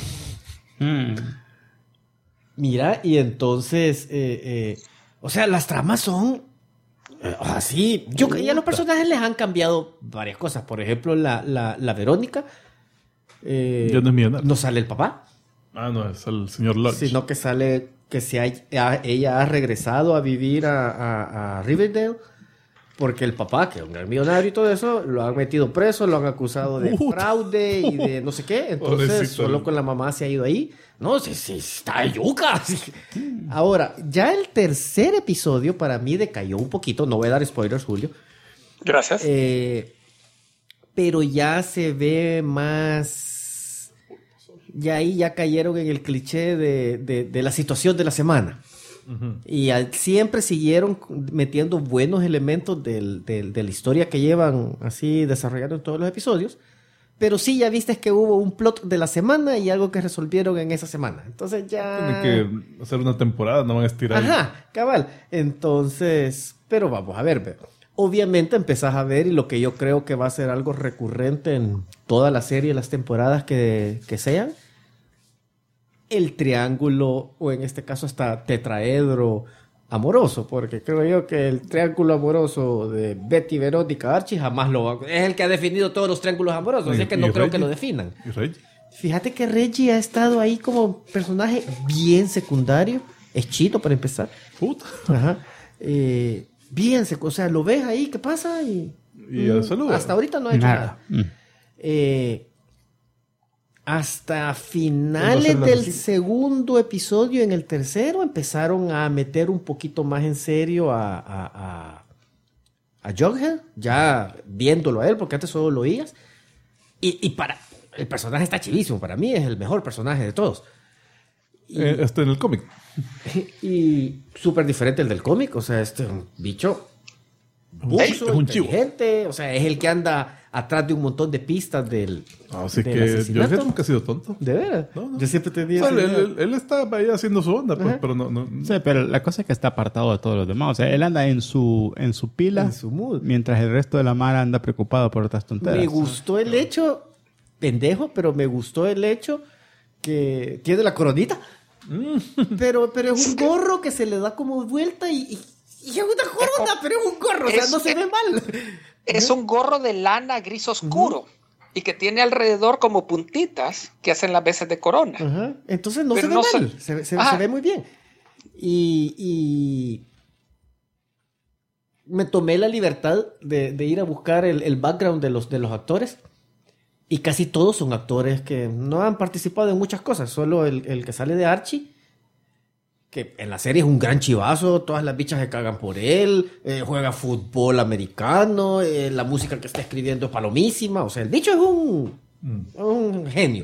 Mira, y entonces, o sea, las tramas son así. Yo creo que a los personajes les han cambiado varias cosas. Por ejemplo, la Verónica. Ya no es millonaria. No sale el papá, Ah, no, es el señor Lodge. sino que sale que ella ha regresado a vivir a Riverdale. Porque el papá, que es un gran millonario y todo eso, lo han metido preso, lo han acusado de Puta. fraude y de no sé qué. Entonces, Pobrecito. solo con la mamá se ha ido ahí. No, sí, está yuca. Ahora, ya el tercer episodio para mí decayó un poquito. No voy a dar spoilers, Julio. Gracias. Pero ya se ve más... Ya ahí ya cayeron en el cliché de la situación de la semana. Y siempre siguieron metiendo buenos elementos de la historia que llevan así desarrollando en todos los episodios. Pero sí, ya viste que hubo un plot de la semana y algo que resolvieron en esa semana. Entonces ya... Tienen que hacer una temporada, no van a estirar. Ajá, cabal. Entonces, pero vamos a ver. Obviamente empezás a ver y lo que yo creo que va a ser algo recurrente en toda la serie, las temporadas que sean, el triángulo, o en este caso hasta tetraedro amoroso, porque creo yo que el triángulo amoroso de Betty, Verónica, Archie jamás es el que ha definido todos los triángulos amorosos, así que no creo que lo definan. ¿Y Reggie? Fíjate que Reggie ha estado ahí como personaje bien secundario, es chito para empezar. Puta. Ajá. O sea, lo ves ahí, ¿qué pasa? Y saluda. hasta ahorita no ha hecho nada. Hasta finales del segundo episodio, en el tercero, empezaron a meter un poquito más en serio a Jughead, ya viéndolo a él, porque antes solo lo oías. Y el personaje está chivísimo, para mí es el mejor personaje de todos. Está en el cómic. Y súper diferente el del cómic, o sea, este es un bicho buzo, Es un chivo. inteligente, o sea, es el que anda atrás de un montón de pistas del Así del que asesinato. Jughead nunca ha sido tonto. ¿De veras? No. Yo siempre tenía O sea, esa idea. él está ahí haciendo su onda, pues, Ajá. pero no. Sí, pero la cosa es que está apartado de todos los demás. O sea, él anda en su pila, En su mood. mientras el resto de la mara anda preocupado por otras tonteras. Me gustó el hecho, pendejo, pero me gustó el hecho que tiene la coronita. Pero es un gorro que se le da como vuelta y es una corona, pero es un gorro, o sea, no se ve mal. Es un gorro de lana gris oscuro y que tiene alrededor como puntitas que hacen las veces de corona. Ajá. Entonces no Pero se ve no mal, se- se Ajá. ve muy bien. Y me tomé la libertad de ir a buscar el background de los actores. Y casi todos son actores que no han participado en muchas cosas. Solo el que sale de Archie, que en la serie es un gran chivazo. Todas las bichas se cagan por él. Juega fútbol americano. La música que está escribiendo es palomísima. O sea, el bicho es un genio.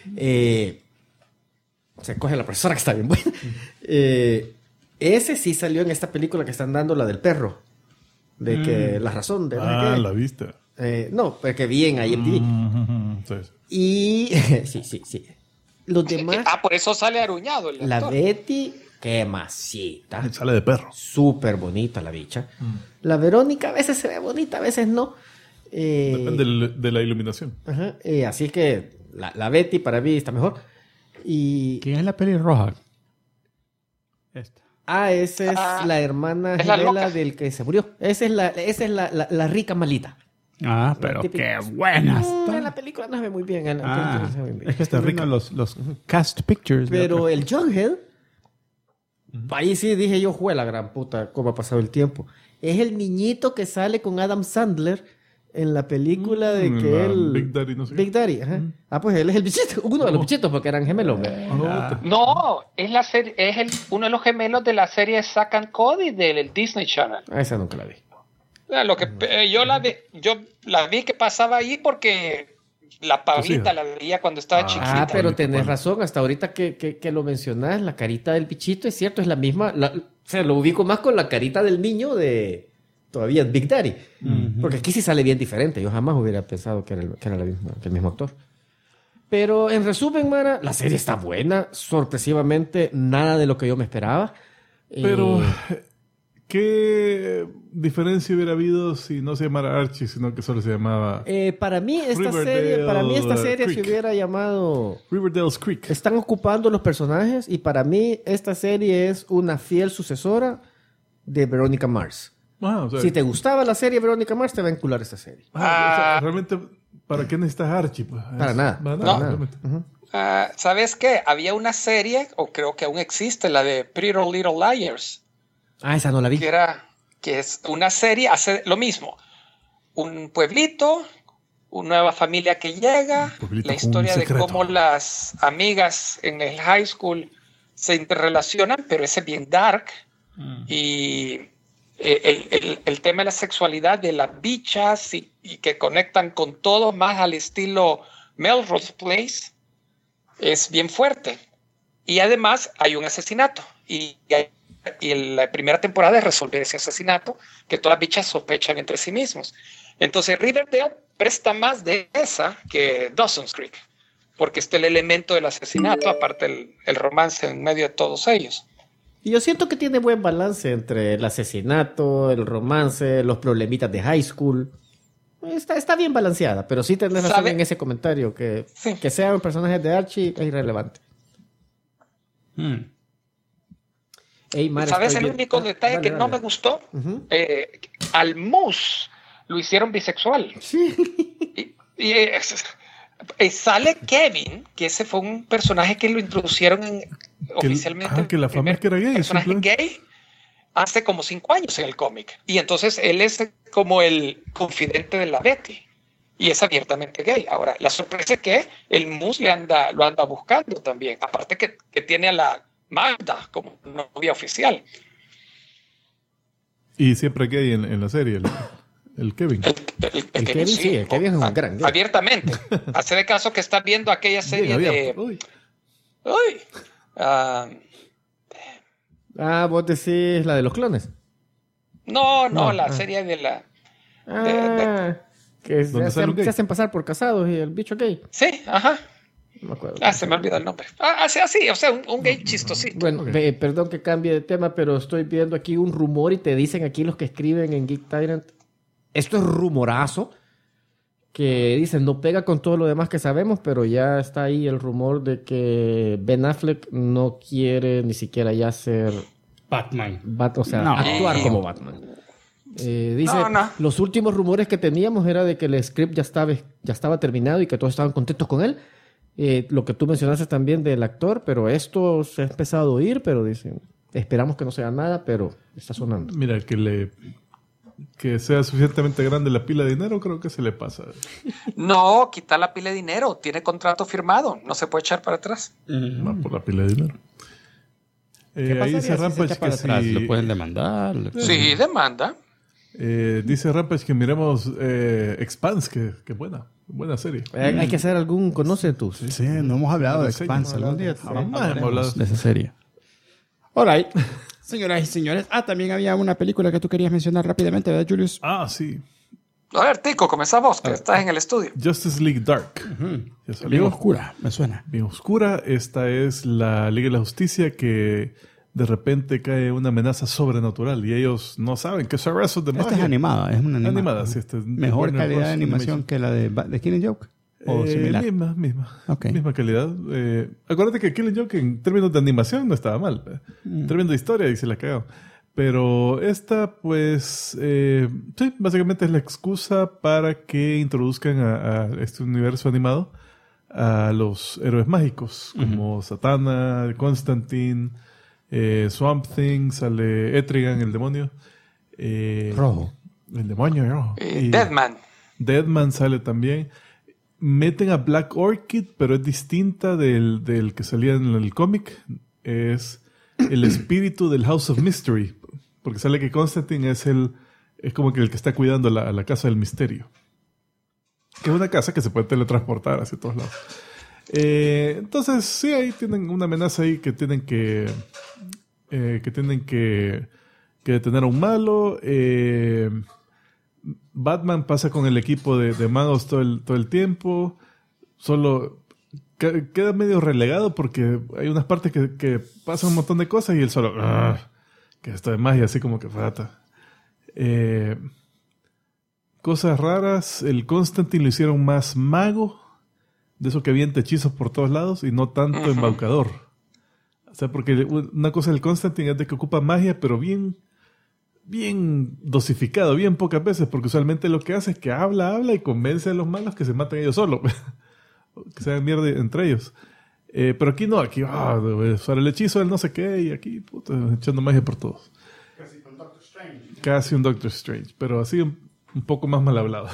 Se coge a la profesora que está bien buena. Ese sí salió en esta película que están dando, la del perro. De que la razón de La viste. no, porque vi en IMDb. Sí. Y sí. Los demás, Por eso sale aruñado el la actor. Betty, qué masita. Sale de perro. Súper bonita la bicha. La Verónica a veces se ve bonita, a veces no. Depende de la iluminación. Ajá, así que la Betty para mí está mejor. Y ¿Quién es la pelirroja? Esta. esa es la hermana es la gemela loca. del que se murió. Esa es la rica malita. Ah, pero típica. qué buena En está. la película no se ve muy bien. En la película no se ve muy bien. Es que está rico los cast pictures. de Pero otra- el Jughead, ahí sí dije yo, jue la gran puta, cómo ha pasado el tiempo. Es el niñito que sale con Adam Sandler en la película de que él... Big Daddy, no sé Big Daddy, ajá. Pues él es el bichito, uno de los bichitos, porque eran gemelos. No, es la serie, uno de los gemelos de la serie Zack and Cody del Disney Channel. Esa nunca la vi. Lo que yo la vi que pasaba ahí porque la Paulita la veía cuando estaba chiquita. Pero tenés razón, hasta ahorita que lo mencionás, la carita del bichito, es cierto, es la misma, o sea, lo ubico más con la carita del niño de todavía Big Daddy, porque aquí sí sale bien diferente, yo jamás hubiera pensado que era el mismo actor. Pero en resumen, Mara, la serie está buena, sorpresivamente nada de lo que yo me esperaba. Pero... ¿qué diferencia hubiera habido si no se llamara Archie, sino que solo se llamaba... Para mí esta serie se hubiera llamado... Riverdale's Creek. Están ocupando los personajes y para mí esta serie es una fiel sucesora de Veronica Mars. O sea, si te gustaba la serie Veronica Mars, te va a encular esta serie. O sea, realmente, ¿para qué necesitas Archie? Pues? Para nada. ¿Sabes qué? Había una serie, o creo que aún existe, la de Pretty Little Liars. Esa no la vi. Que es una serie, hace lo mismo. Un pueblito, una nueva familia que llega, la historia de cómo las amigas en el high school se interrelacionan, pero ese es bien dark. Y el tema de la sexualidad de las bichas y que conectan con todo más al estilo Melrose Place es bien fuerte. Y además hay un asesinato. Y la primera temporada es resolver ese asesinato que todas las bichas sospechan entre sí mismos. Entonces Riverdale presta más de esa que Dawson's Creek, porque está el elemento del asesinato, aparte el romance en medio de todos ellos. Y yo siento que tiene buen balance entre el asesinato, el romance, los problemitas de high school. Está bien balanceada, pero sí tenés razón en ese comentario que sean personajes de Archie es irrelevante. ¿Sabes el único detalle que no me gustó? Al Moose lo hicieron bisexual. Sí. Y sale Kevin, que ese fue un personaje que lo introducieron oficialmente. Que la fama es que era gay. Personaje gay hace como 5 años en el cómic. Y entonces él es como el confidente de la Betty. Y es abiertamente gay. Ahora, la sorpresa es que el Moose lo anda buscando también. Aparte que tiene a la Magda como novia oficial. Y siempre gay en la serie, el Kevin. El Kevin, sí, el Kevin es un gran gay. Abiertamente. Hace de caso que estás viendo aquella serie de... vos decís la de los clones. No, la serie de la... que se hacen pasar por casados y el bicho gay. Sí, ajá. No me acuerdo. Se me olvidó el nombre. Así, o sea, un gay chistosito. Bueno, perdón que cambie de tema, pero estoy viendo aquí un rumor y te dicen aquí los que escriben en Geek Tyrant. Esto es rumorazo. Que dicen, no pega con todo lo demás que sabemos, pero ya está ahí el rumor de que Ben Affleck no quiere ni siquiera ya ser Batman. Actuar como Batman. Dice, los últimos rumores que teníamos era de que el script ya estaba terminado y que todos estaban contentos con él. Lo que tú mencionaste también del actor, pero esto se ha empezado a oír, pero dicen, esperamos que no sea nada, pero está sonando. Mira, que sea suficientemente grande la pila de dinero, creo que se le pasa. No, quita la pila de dinero, tiene contrato firmado, no se puede echar para atrás. Va por la pila de dinero. Ahí dice Rampage que si... ¿Lo pueden demandar? Sí, demanda. Dice Rampage que miremos Expanse, que buena serie. Hay que hacer algún conoce tú. Sí, no hemos hablado de Expanse. Algún día hemos hablado de esa serie. All right. Señoras y señores. También había una película que tú querías mencionar rápidamente, ¿verdad, Julius? Sí. A ver, Tico, comenzamos, que estás en el estudio. Justice League Dark. Bien oscura, me suena. Bien oscura. Esta es la Liga de la Justicia que de repente cae una amenaza sobrenatural y ellos no saben que es Arrested de Esta es animada, es una animada. Sí, esta es mejor calidad de animación que la de Killing Joke. ¿O similar? Misma calidad. Acuérdate que Killing Joke en términos de animación no estaba mal. En términos de historia y se la cagó. Pero esta, pues, sí, básicamente es la excusa para que introduzcan a este universo animado a los héroes mágicos, como Satana, Constantine, Swamp Thing, sale Etrigan, el demonio. Rojo. El demonio rojo. Deadman. Deadman sale también. Meten a Black Orchid, pero es distinta del que salía en el cómic. Es el espíritu del House of Mystery. Porque sale que Constantine es como que el que está cuidando la casa del misterio. Que es una casa que se puede teletransportar hacia todos lados. Entonces, sí, ahí tienen una amenaza ahí que tienen que detener a un malo. Batman pasa con el equipo de magos todo el tiempo. Solo queda medio relegado porque hay unas partes que pasan un montón de cosas y él solo... que esto de magia, así como que rata. Cosas raras. El Constantine lo hicieron más mago. De eso que avienta hechizos por todos lados y no tanto embaucador. O sea, porque una cosa del Constantine es de que ocupa magia, pero bien dosificado, bien pocas veces, porque usualmente lo que hace es que habla y convence a los malos que se maten ellos solos. Que se hagan mierda entre ellos. Pero aquí no, aquí voy a usar el hechizo del no sé qué y aquí puta, echando magia por todos. Casi un Doctor Strange, pero así un poco más mal hablado.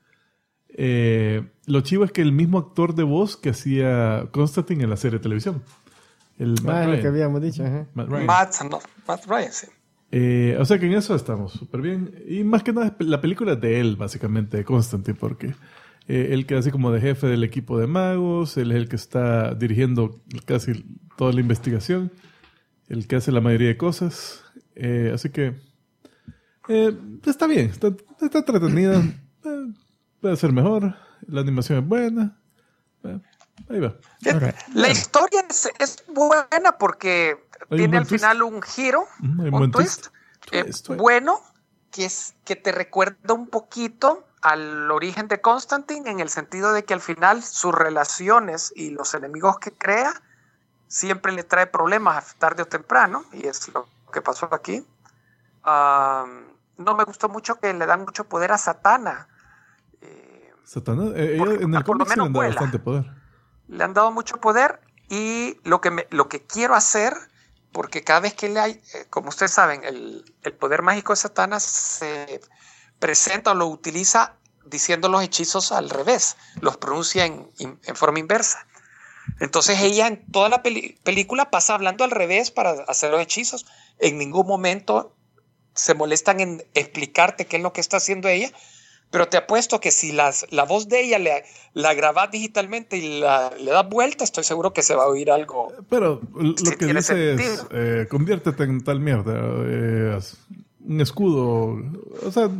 Lo chivo es que el mismo actor de voz que hacía Constantine en la serie de televisión. Matt Ryan. Lo que habíamos dicho. Matt Ryan. Matt Ryan, sí. O sea que en eso estamos súper bien. Y más que nada la película es de él, básicamente, de Constantine, porque él queda así como de jefe del equipo de magos, él es el que está dirigiendo casi toda la investigación, el que hace la mayoría de cosas. Así que está bien, está entretenida. Puede ser mejor, la animación es buena. Ahí va. La historia es buena porque tiene al final un giro, un twist. Bueno, que te recuerda un poquito al origen de Constantine, en el sentido de que al final sus relaciones y los enemigos que crea siempre le trae problemas tarde o temprano, y es lo que pasó aquí. No me gustó mucho que le dan mucho poder a Satana. Satana, en el cómic se le han dado bastante poder. Le han dado mucho poder, y lo que quiero hacer, porque cada vez que le hay, como ustedes saben, el poder mágico de Satana se presenta o lo utiliza diciendo los hechizos al revés, los pronuncia en forma inversa. Entonces ella en toda la película pasa hablando al revés para hacer los hechizos. En ningún momento se molestan en explicarte qué es lo que está haciendo ella. Pero te apuesto que si la voz de ella la grabas digitalmente y le das vuelta, estoy seguro que se va a oír algo. Pero lo que dice es, conviértete en tal mierda, un escudo. O sea,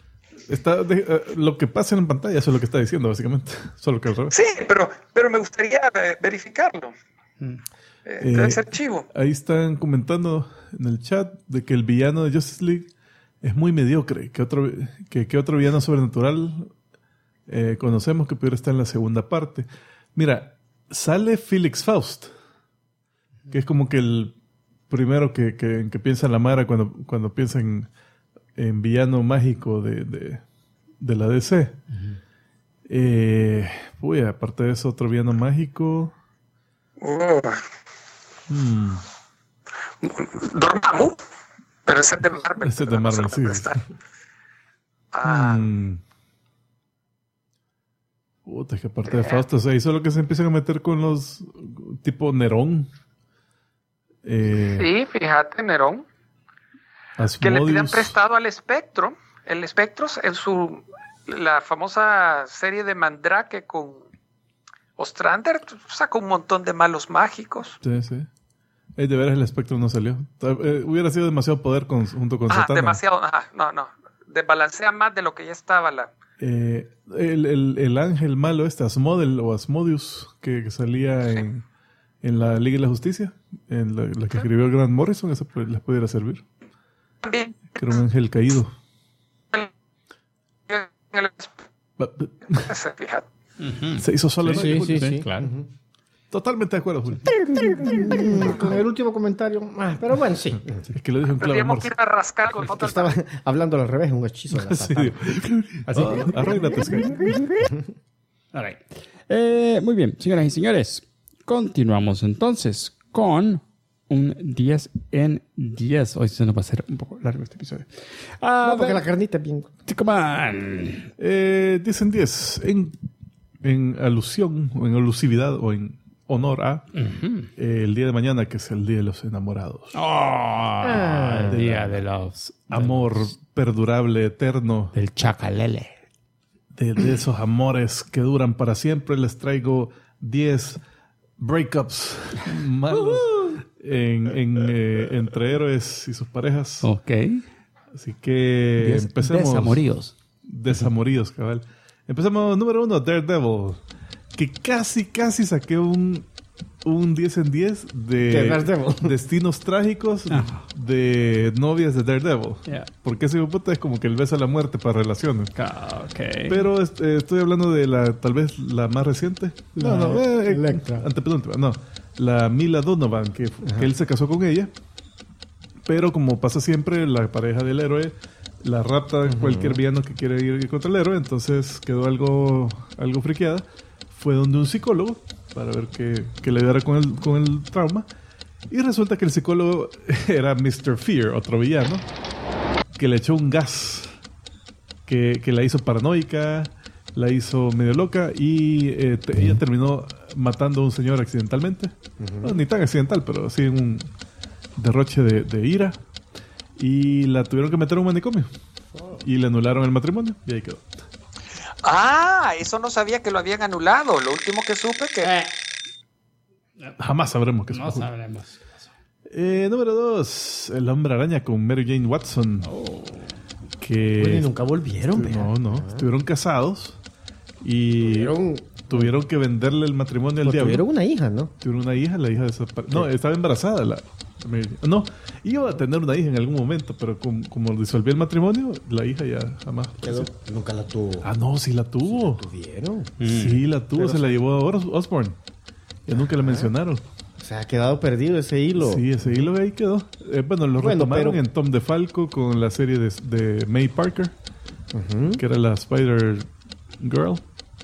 lo que pasa en pantalla, eso es lo que está diciendo, básicamente. Solo que al revés. Sí, pero me gustaría verificarlo. Debe ser chivo. Ahí están comentando en el chat de que el villano de Justice League es muy mediocre. Que otro villano sobrenatural conocemos que pudiera estar en la segunda parte. Mira, sale Felix Faust, que es como que el primero que piensa en la Mara cuando piensa en villano mágico de la DC. Aparte de eso, otro villano mágico. Dormammu. Pero ese es de Marvel. Ese es de Marvel, sí. Puta, que aparte de Fausto, o sea, hizo lo que se empiezan a meter con los tipo Nerón. Sí, fíjate, Nerón. Asmodeus. Que le piden prestado al Espectro. El Espectro en la famosa serie de Mandrake con Ostrander sacó un montón de malos mágicos. Sí. De veras el Espectro no salió. Hubiera sido demasiado poder junto con Satana. Demasiado, no. Desbalancea más de lo que ya estaba el ángel malo Asmodeus que salía en la Liga de la Justicia, en la que escribió Grant Morrison, eso les pudiera servir. También. Que era un ángel caído. Se hizo solo. Sí, claro. Totalmente de acuerdo, Julio. Con el último comentario. Pero bueno, sí. Es que lo dijo en clave Tendríamos que ir a rascar con que estaba hablando al revés, un hechizo de la Satana. Así. Arréglate, Sky. All right. Muy bien, señoras y señores. Continuamos entonces con un 10 en 10. Hoy se nos va a hacer un poco largo este episodio. No, porque la carnita es bien... Come on. 10 en 10. En alusión, o en alusividad, o en honor a el día de mañana, que es el Día de los Enamorados. El día de los... Amor perdurable, eterno. Del chacalele. De esos amores que duran para siempre. Les traigo 10 breakups malos entre héroes y sus parejas. Ok. Así que empecemos. Desamoríos, cabal. Empezamos número 1, Daredevil. Que casi saqué un 10 en 10 de destinos trágicos de novias de Daredevil. Yeah. Porque ese puta es como que el beso a la muerte para relaciones. Okay. Pero estoy hablando de tal vez la más reciente. Antepenúltima. No, la Mila Donovan, que él se casó con ella. Pero como pasa siempre, la pareja del héroe la rapta cualquier villano que quiere ir contra el héroe. Entonces quedó algo friqueada. Fue donde un psicólogo para ver que le ayudara con el trauma. Y resulta que el psicólogo era Mr. Fear, otro villano, que le echó un gas que la hizo paranoica, la hizo medio loca y ella terminó matando a un señor accidentalmente. No, ni tan accidental, pero sí en un derroche de ira. Y la tuvieron que meter a un manicomio. Y le anularon el matrimonio y ahí quedó. Eso no sabía que lo habían anulado. Lo último que supe que... Jamás sabremos qué no sabremos. Número 2. El Hombre Araña con Mary Jane Watson. Que nunca volvieron. No. Estuvieron casados y tuvieron que venderle el matrimonio al diablo. Tuvieron una hija, ¿no? Tuvieron una hija, la hija no, estaba embarazada. No, iba a tener una hija en algún momento, pero como disolvió el matrimonio, la hija ya jamás quedó. Nunca la tuvo. No, sí la tuvo. ¿Tuvieron? Sí la tuvo, se la llevó a Osborn. Ya nunca la mencionaron. O sea, ha quedado perdido ese hilo. Sí, ese hilo ahí quedó. Lo retomaron en Tom DeFalco con la serie de May Parker, que era la Spider-Girl.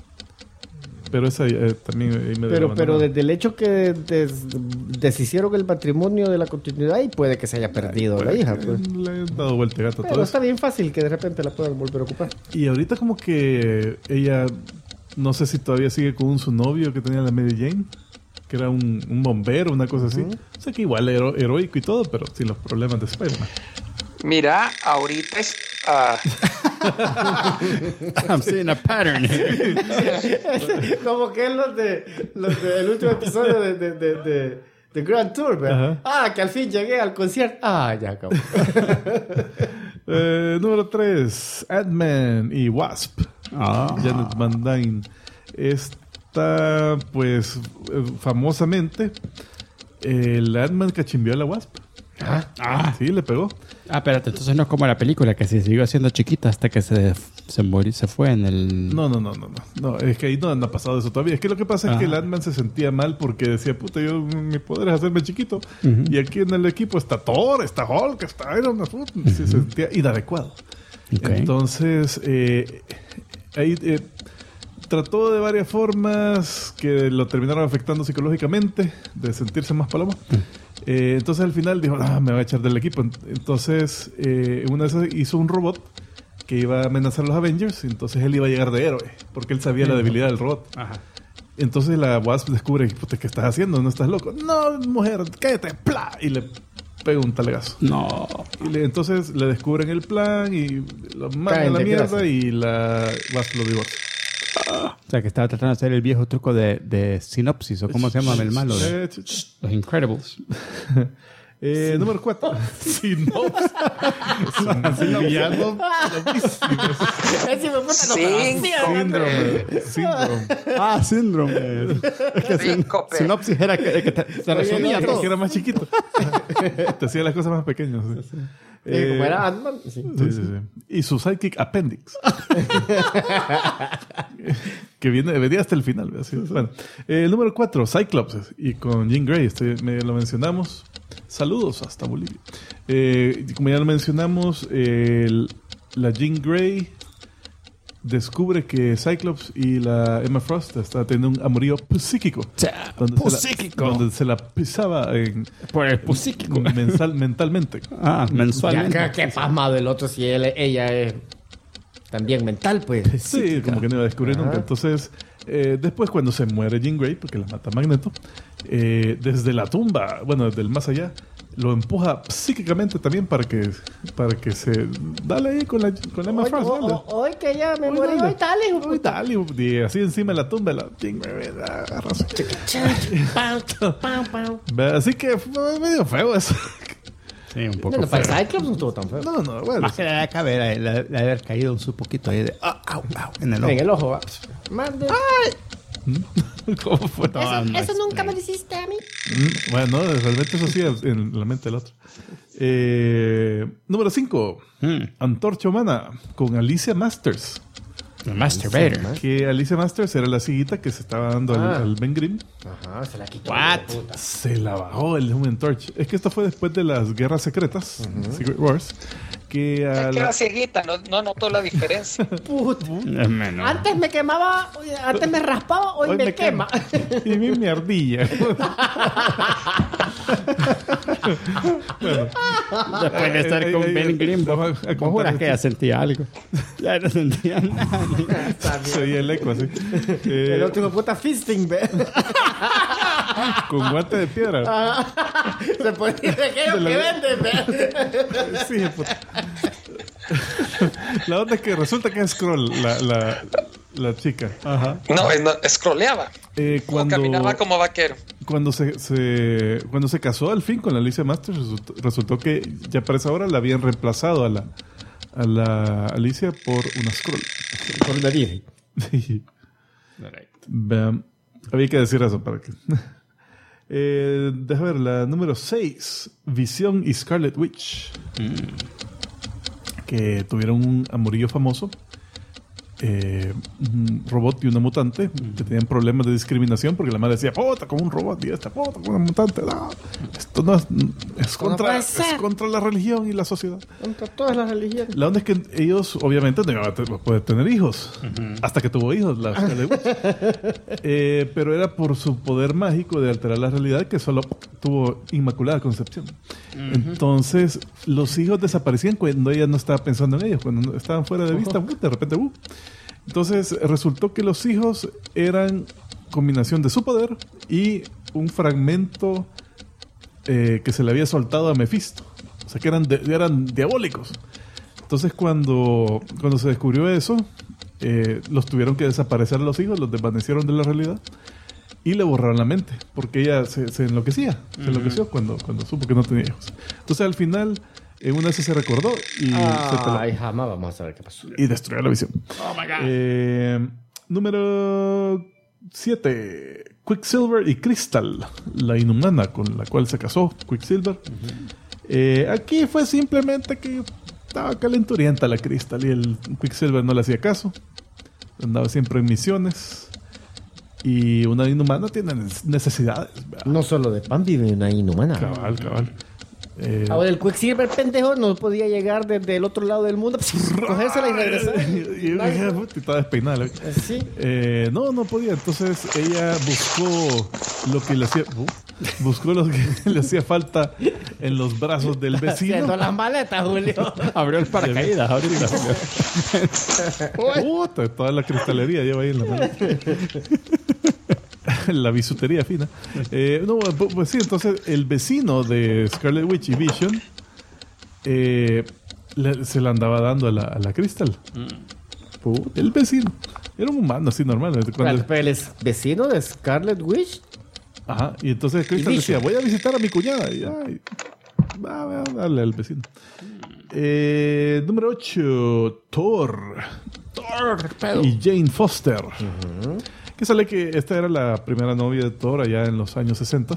Pero esa también pero desde el hecho que deshicieron el matrimonio de la continuidad, y puede que se haya perdido la hija. Pues. Le han dado vuelta gato. Pero está bien fácil que de repente la puedan volver a ocupar. Y ahorita como que ella, no sé si todavía sigue con su novio que tenía la Mary Jane, que era un bombero, una cosa así. O sea que igual heroico y todo, pero sin los problemas de Spider-Man. Mira, ahorita es... I'm seeing a pattern here. Como que es los de el último episodio de Grand Tour, ¿verdad? Que al fin llegué al concierto. Ya acabó. Número 3, Ant-Man y Wasp. Janet Van Dyne. Esta, pues, famosamente, el Ant-Man cachimbió a la Wasp. Sí, le pegó. Espérate, entonces no es como la película que se siguió haciendo chiquita hasta que se fue en el... No, es que ahí no ha pasado eso todavía. Es que lo que pasa es que el Ant-Man se sentía mal porque decía, puta, mi poder es hacerme chiquito. Y aquí en el equipo está Thor, está Hulk, está Iron Man. Se sentía inadecuado. Entonces, ahí trató de varias formas que lo terminaron afectando psicológicamente, de sentirse más paloma. Entonces al final dijo, me va a echar del equipo. Entonces una vez hizo un robot que iba a amenazar a los Avengers. Entonces él iba a llegar de héroe porque él sabía la debilidad del robot. Entonces la Wasp descubre, puta, ¿qué estás haciendo? ¿No estás loco? No, mujer, cállate, ¡plá! Y le pega un talegazo. No. Entonces le descubren el plan y lo mandan a la mierda y la Wasp lo divorcia. O sea, que estaba tratando de hacer el viejo truco de sinopsis, o cómo se llama el malo. Los Incredibles. Número 4. Sinopsis. Es un villano. Síndrome. Sinopsis era que te resumía todo. Que era más chiquito. Te hacía las cosas más pequeñas. Como era Ant-Man. Sí. Y su sidekick Appendix. Que venía hasta el final. Así. Bueno, número 4, Cyclops. Y con Jean Grey, lo mencionamos. Saludos hasta Bolivia. Como ya lo mencionamos, la Jean Grey descubre que Cyclops y la Emma Frost están teniendo un amorío psíquico. Donde se la pisaba por el psíquico. Mentalmente. Mensualmente. Qué pasmado el otro si ella es también mental, pues. Sí, como que no iba a descubrir nunca. Entonces, después cuando se muere Jean Grey, porque la mata Magneto, desde la tumba, desde el más allá, lo empuja psíquicamente también para que se... Dale ahí con la Emma Frost, dale. Hoy que ya me morí, hoy dale. Y así encima de la tumba, Jean Grey agarra su... Así que fue medio feo eso. Sí, un poco. Para Cyclops no estuvo tan feo. No, bueno. Más que la cabeza, de haber caído un poquito ahí de... en el ojo. En el ojo, va. ¡Ay! ¿Cómo fue? Eso nunca me lo hiciste a mí. Bueno, realmente eso sí en la mente del otro. Número 5. Antorcha Humana con Alicia Masters. El Masturbator. Que Alicia Masters era la ciguita que se estaba dando al Ben Grimm. Ajá, se la quitó. Se la bajó el Human Torch. Es que esto fue después de las guerras secretas, Secret Wars. Que era cieguita, no notó la diferencia. Antes me quemaba, antes me raspaba, hoy me quema. Y mi ardilla. Después de estar con Ben Grimm, ¿vos juras que ya sentía algo? Ya no sentía nada. Se oía el eco así. El último puta fisting, ve. Con guante de piedra. Se pone de aquello que vende, ve. Sí, puta. La onda es que resulta que es Skrull la chica. Ajá. No, scrolleaba. Cuando caminaba como vaquero. Cuando se casó al fin con la Alicia Masters, resultó que ya para esa hora la habían reemplazado a la Alicia por una Skrull. Por una Disney. Sí. Había que decir eso para que... déjame ver, la número 6. Vision y Scarlet Witch. Que tuvieron un amorío famoso. Un robot y una mutante que tenían problemas de discriminación porque la madre decía, puta, como un robot y esta puta, como una mutante. No, esto no es contra la religión y la sociedad. Contra todas las religiones. La onda es que ellos obviamente no iban a poder tener hijos hasta que tuvo hijos la pero era por su poder mágico de alterar la realidad que solo tuvo inmaculada concepción. Entonces los hijos desaparecían cuando ella no estaba pensando en ellos, cuando estaban fuera de vista, de repente entonces resultó que los hijos eran combinación de su poder y un fragmento que se le había soltado a Mephisto. O sea que eran diabólicos. Entonces cuando se descubrió eso, los tuvieron que desaparecer a los hijos, los desvanecieron de la realidad y le borraron la mente, porque ella se enloquecía. Se enloqueció cuando supo que no tenía hijos. Entonces al final... una vez se recordó y jamás vamos a saber qué pasó. Y destruyó la visión. Oh my God. Número 7. Quicksilver y Crystal, la inhumana con la cual se casó Quicksilver. Aquí fue simplemente que estaba calenturienta la Crystal y el Quicksilver no le hacía caso. Andaba siempre en misiones. Y una inhumana tiene necesidades, ¿verdad? No solo de pan vive una inhumana. Cabal. Ahora el Quicksilver pendejo no podía llegar desde el otro lado del mundo, cogérsela y regresar. Y estaba despeinada. Sí. No podía. Entonces ella buscó lo que le hacía falta en los brazos del vecino. Haciendo las maletas, Julio. Abrió el paracaídas ahorita. Toda la cristalería lleva ahí en la mano. La bisutería fina. Pues sí, entonces el vecino de Scarlet Witch y Vision se la andaba dando a la Crystal. El vecino. Era un humano así normal. Pero él es vecino de Scarlet Witch. Ajá. Y entonces Crystal decía, voy a visitar a mi cuñada. Y va a darle al vecino. Número 8. Thor y Jane Foster. Que sale que esta era la primera novia de Thor allá en los años 60.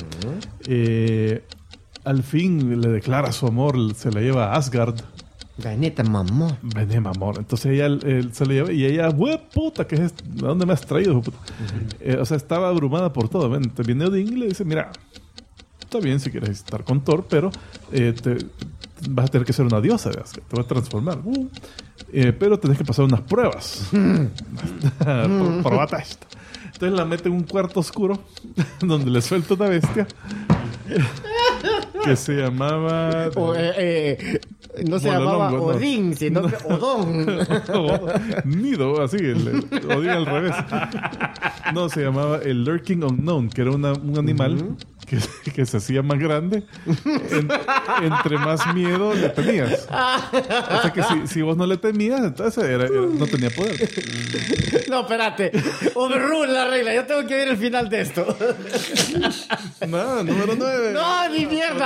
Al fin le declara su amor, se la lleva a Asgard. Venete, mamón. Entonces ella se la lleva y ella, puta, ¿qué es esto? ¿De dónde me has traído? O sea, estaba abrumada por todo. Viene Odín y le dice, mira, está bien si quieres estar con Thor, pero vas a tener que ser una diosa de Asgard, te vas a transformar. Pero tenés que pasar unas pruebas. Probata esto. Entonces la mete en un cuarto oscuro donde le suelta una bestia que se llamaba... no se llamaba Odín, no. sino que Odón. Nido, así, Odín al revés. No, se llamaba el Lurking Unknown, que era un animal que se hacía más grande entre más miedo le tenías. O sea que si vos no le temías, entonces no tenía poder. No, espérate. Overrule la regla. Yo tengo que ver el final de esto. No, número 9. No, ni mierda.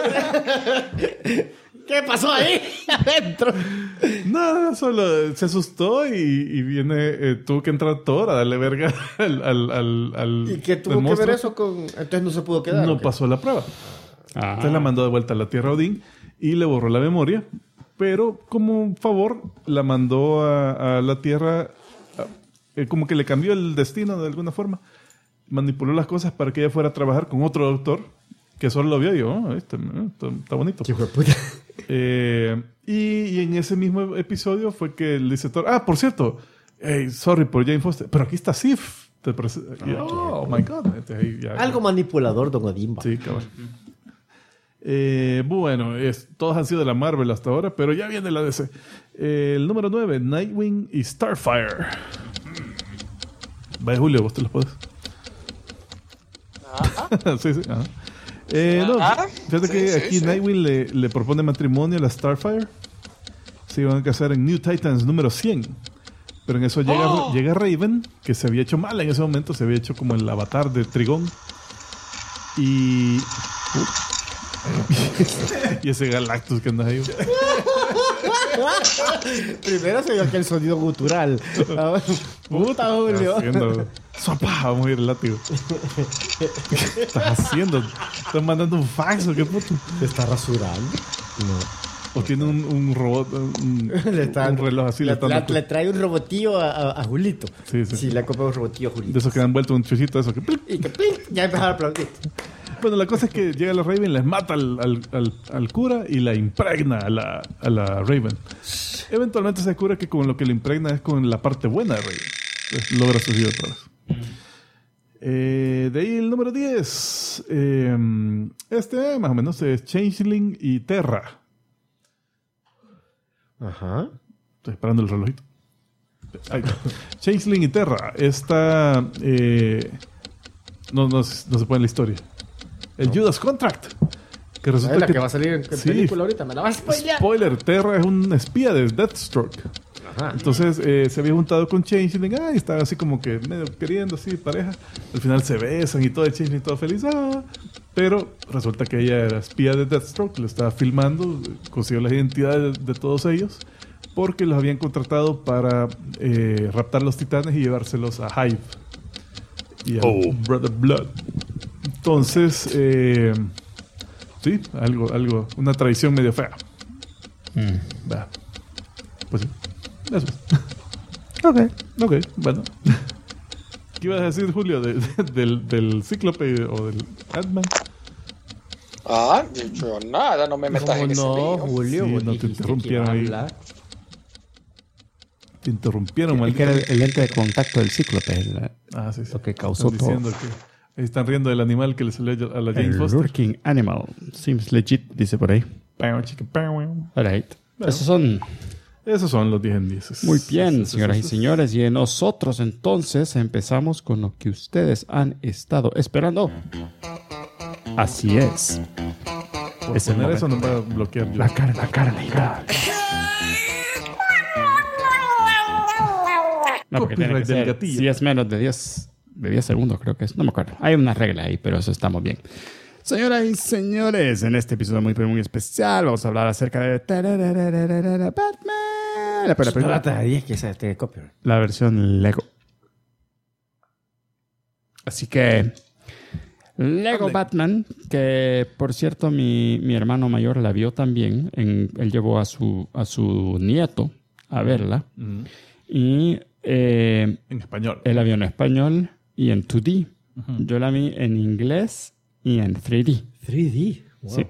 ¿Qué pasó ahí adentro? No, solo se asustó y viene, tuvo que entrar Thor a darle verga al ¿Y qué tuvo que ver eso con...? Entonces no se pudo quedar. No pasó la prueba. Entonces la mandó de vuelta a la Tierra Odín y le borró la memoria, pero como un favor la mandó a la Tierra, como que le cambió el destino de alguna forma. Manipuló las cosas para que ella fuera a trabajar con otro doctor que solo lo vio y yo, está bonito. ¿Qué fue puta? Y en ese mismo episodio fue que le dice Thor, por cierto, sorry por Jane Foster, pero aquí está Sif. Oh my God. Algo manipulador, don Odín. Sí, cabrón. Bueno, todos han sido de la Marvel hasta ahora, pero ya viene la DC. El número 9, Nightwing y Starfire. Vaya, Julio, vos te los podés. Sí. Ajá. Fíjate que aquí Nightwing le propone matrimonio a la Starfire. Se iban a casar en New Titans número 100. Pero en eso llega Raven, que se había hecho mal en ese momento, se había hecho como el avatar de Trigón. Y ese Galactus que anda ahí. Primero se vio aquel sonido gutural. Puta, Julio. Vamos a ir el látigo. ¿Qué estás haciendo? ¿Estás mandando un fax o qué puto? ¿Te está rasurando? No. O tiene un robot, un reloj así. Le trae un robotillo a Julito. Sí, le ha comprado un robotillo a Julito. De esos que dan vuelto un chuchito, eso que... Y que ya empezaron a aplaudir. Bueno, la cosa es que llega la Raven, les mata al cura y la impregna a la Raven. Eventualmente se descubre que con lo que le impregna es con la parte buena de Raven. Entonces logra surgir otra vez. De ahí el número 10. Más o menos es Changeling y Terra. Ajá. Estoy esperando el relojito. Changeling y Terra. Esta no se pone en la historia. El Judas Contract. Que resulta la que va a salir en película ahorita. Me la vas a spoiler. Spoiler. Terra es un espía de Deathstroke. Ajá. Entonces se había juntado con Changeling. Y estaba así como que medio queriendo, así, pareja. Al final se besan y todo, el Changeling todo feliz. Pero resulta que ella era espía de Deathstroke. Lo estaba filmando. Consiguió las identidades de todos ellos. Porque los habían contratado para raptar los titanes y llevárselos a Hive. Y a Brother Blood. Entonces, sí, algo, una traición medio fea. Pues sí, eso es. Ok, bueno. ¿Qué ibas a decir, Julio, del Cíclope o del Ant-Man? Yo nada, no me metas en ese lío. Julio, sí, no te interrumpieron ahí. Te interrumpieron. Es que era el lente de contacto del Cíclope. Sí. Lo que causó todo. Diciendo que están riendo del animal que le salió a la Jane Foster. Lurking animal. Seems legit, dice por ahí. Alright. Esos son los 10 en 10. Muy bien, señoras y señores. Y nosotros entonces empezamos con lo que ustedes han estado esperando. Así es. Por tener eso no va a bloquear yo. La carne. No, porque tiene que ser, si es menos de 10 segundos, creo que es. No me acuerdo. Hay una regla ahí, pero eso estamos bien. Señoras y señores, en este episodio muy especial vamos a hablar acerca de Batman. La versión Lego. Así que Lego Batman, que por cierto mi hermano mayor la vio también. Él llevó a su nieto a verla. Y en español. Él la vio en español y en 2D. Yo la vi en inglés y en 3D. 3D. Wow. Sí.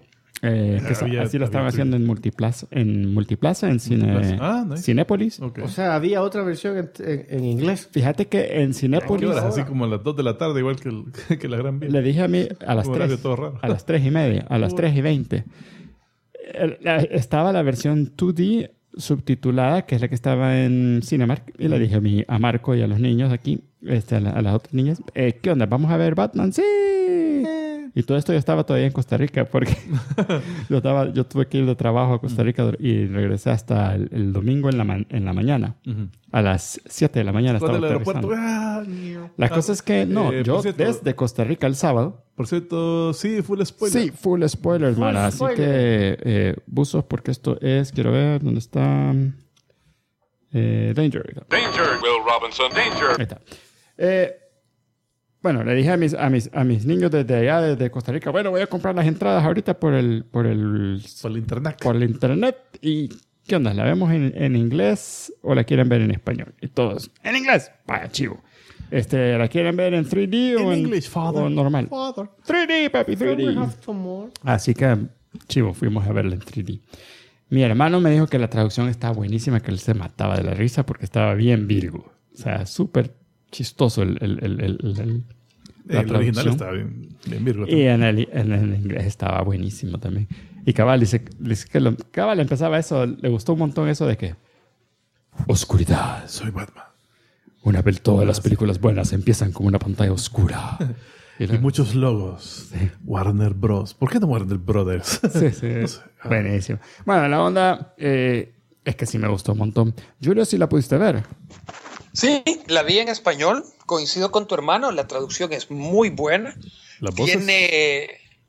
Así lo estaban haciendo en Multiplaza, en Cinépolis. Okay. O sea, había otra versión en inglés. Fíjate que en Cinépolis... Así como a las 2 de la tarde, igual que la Gran Vía. Le dije a mí a las 3, a las 3:30, a las 3:20. Estaba la versión 2D subtitulada, que es la que estaba en Cinemark, y le dije a Marco y a los niños aquí, a las otras niñas, ¿qué onda? ¿Vamos a ver Batman? ¡Sí! Y todo esto yo estaba todavía en Costa Rica porque yo tuve que ir de trabajo a Costa Rica y regresé hasta el domingo en la mañana. A las 7 de la mañana estaba aterrizando. La cosa es que yo desde Costa Rica el sábado. Por cierto, sí, full spoiler. Sí, full spoiler, mala. Así que buzos, porque esto es, quiero ver, ¿dónde está? Danger. Danger, Will Robinson, danger. Ahí está. Bueno, le dije a mis niños desde allá, desde Costa Rica, bueno, voy a comprar las entradas ahorita por el internet. Por el internet. ¿Y qué onda? ¿La vemos en inglés o la quieren ver en español? Y todos, en inglés. Vaya, chivo. ¿La quieren ver en 3D o en English, father. O normal? Father. 3D, papi, 3D. Así que, chivo, fuimos a verla en 3D. Mi hermano me dijo que la traducción estaba buenísima, que él se mataba de la risa porque estaba bien virgo. O sea, súper chistoso el original estaba bien virgo. Y en el inglés estaba buenísimo también. Y Cabal dice que Cabal empezaba eso, le gustó un montón eso de que oscuridad. Soy Batman. Todas las películas buenas empiezan con una pantalla oscura. Y muchos logos. Sí. Warner Bros. ¿Por qué no Warner Brothers? Sí. No sé. Buenísimo. Bueno, la onda es que sí me gustó un montón. Julio, ¿sí la pudiste ver? Sí, la vi en español. Coincido con tu hermano. La traducción es muy buena. Tiene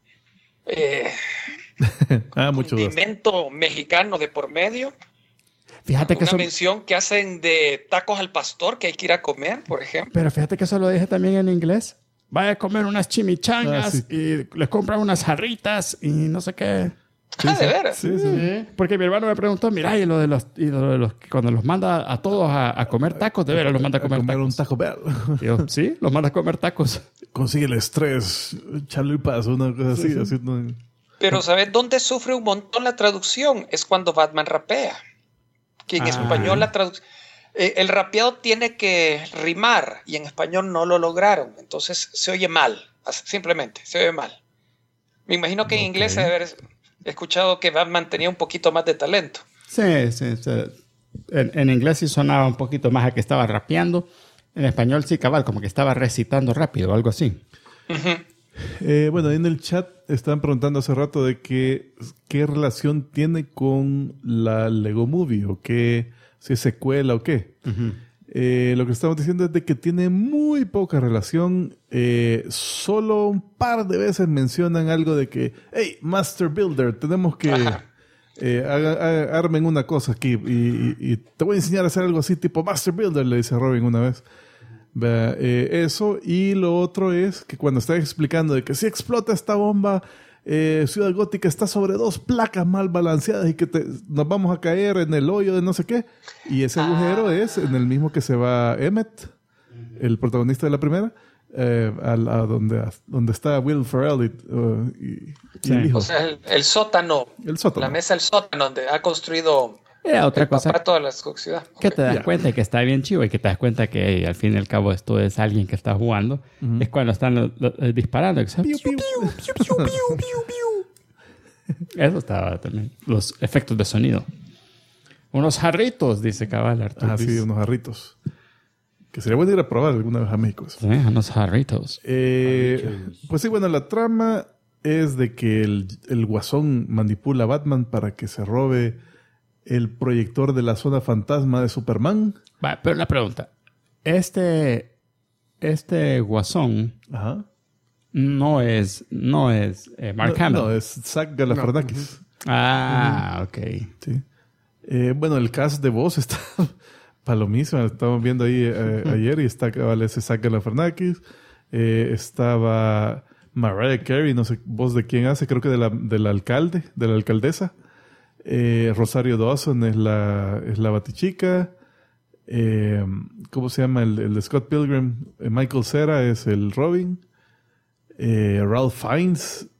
condimento mexicano de por medio. Fíjate que una mención que hacen de tacos al pastor que hay que ir a comer, por ejemplo. Pero fíjate que eso lo dije también en inglés. Vaya a comer unas chimichangas y les compran unas jarritas y no sé qué. ¿de veras? Sí. Porque mi hermano me preguntó, mira, y lo de los cuando los manda a todos a comer tacos, de veras los manda a comer tacos. Un Taco Bell. Y yo, sí, los manda a comer tacos. Consígueles 3 chalupas, una cosa así. Así no... Pero ¿sabes dónde sufre un montón la traducción? Es cuando Batman rapea. Que en español la traducción... el rapeado tiene que rimar y en español no lo lograron. Entonces se oye mal. Simplemente, se oye mal. Me imagino que en inglés se debe haber escuchado que Batman tenía un poquito más de talento. Sí. En inglés sí sonaba un poquito más a que estaba rapeando. En español sí, cabal, como que estaba recitando rápido o algo así. Bueno, en el chat estaban preguntando hace rato de qué relación tiene con la Lego Movie o si es secuela o qué. Lo que estamos diciendo es de que tiene muy poca relación. Solo un par de veces mencionan algo de que, hey, Master Builder, tenemos que armen una cosa aquí y te voy a enseñar a hacer algo así tipo Master Builder, le dice Robin una vez. Eso, y lo otro es que cuando está explicando de que si explota esta bomba, Ciudad Gótica está sobre 2 placas mal balanceadas y que nos vamos a caer en el hoyo de no sé qué, y ese agujero es en el mismo que se va Emmett, el protagonista de la primera, a donde está Will Ferrell y el hijo. O sea, el sótano, la mesa del sótano donde ha construido otra cosa toda la ciudad. Que te das cuenta y que está bien chivo y que te das cuenta que al fin y al cabo esto es alguien que está jugando. Es cuando están disparando. Eso estaba también. Los efectos de sonido. Unos jarritos, dice Cabal Arturo. Sí, unos jarritos. Que sería bueno ir a probar alguna vez a México. Sí, unos jarritos. Pues sí, bueno, la trama es de que el Guasón manipula a Batman para que se robe el proyector de la zona fantasma de Superman. Va, pero una pregunta. Este Guasón no es Mark Hamill. No, es Zach Galifianakis. Ok. Sí. Bueno, el cast de voz está palomísimo. Estamos viendo ahí ayer y está ese Zach Galifianakis. Estaba Mariah Carey, no sé voz de quién hace, creo que del alcalde, de la alcaldesa. Rosario Dawson es la Batichica. ¿Cómo se llama? El de Scott Pilgrim. Michael Cera es el Robin. Ralph Fiennes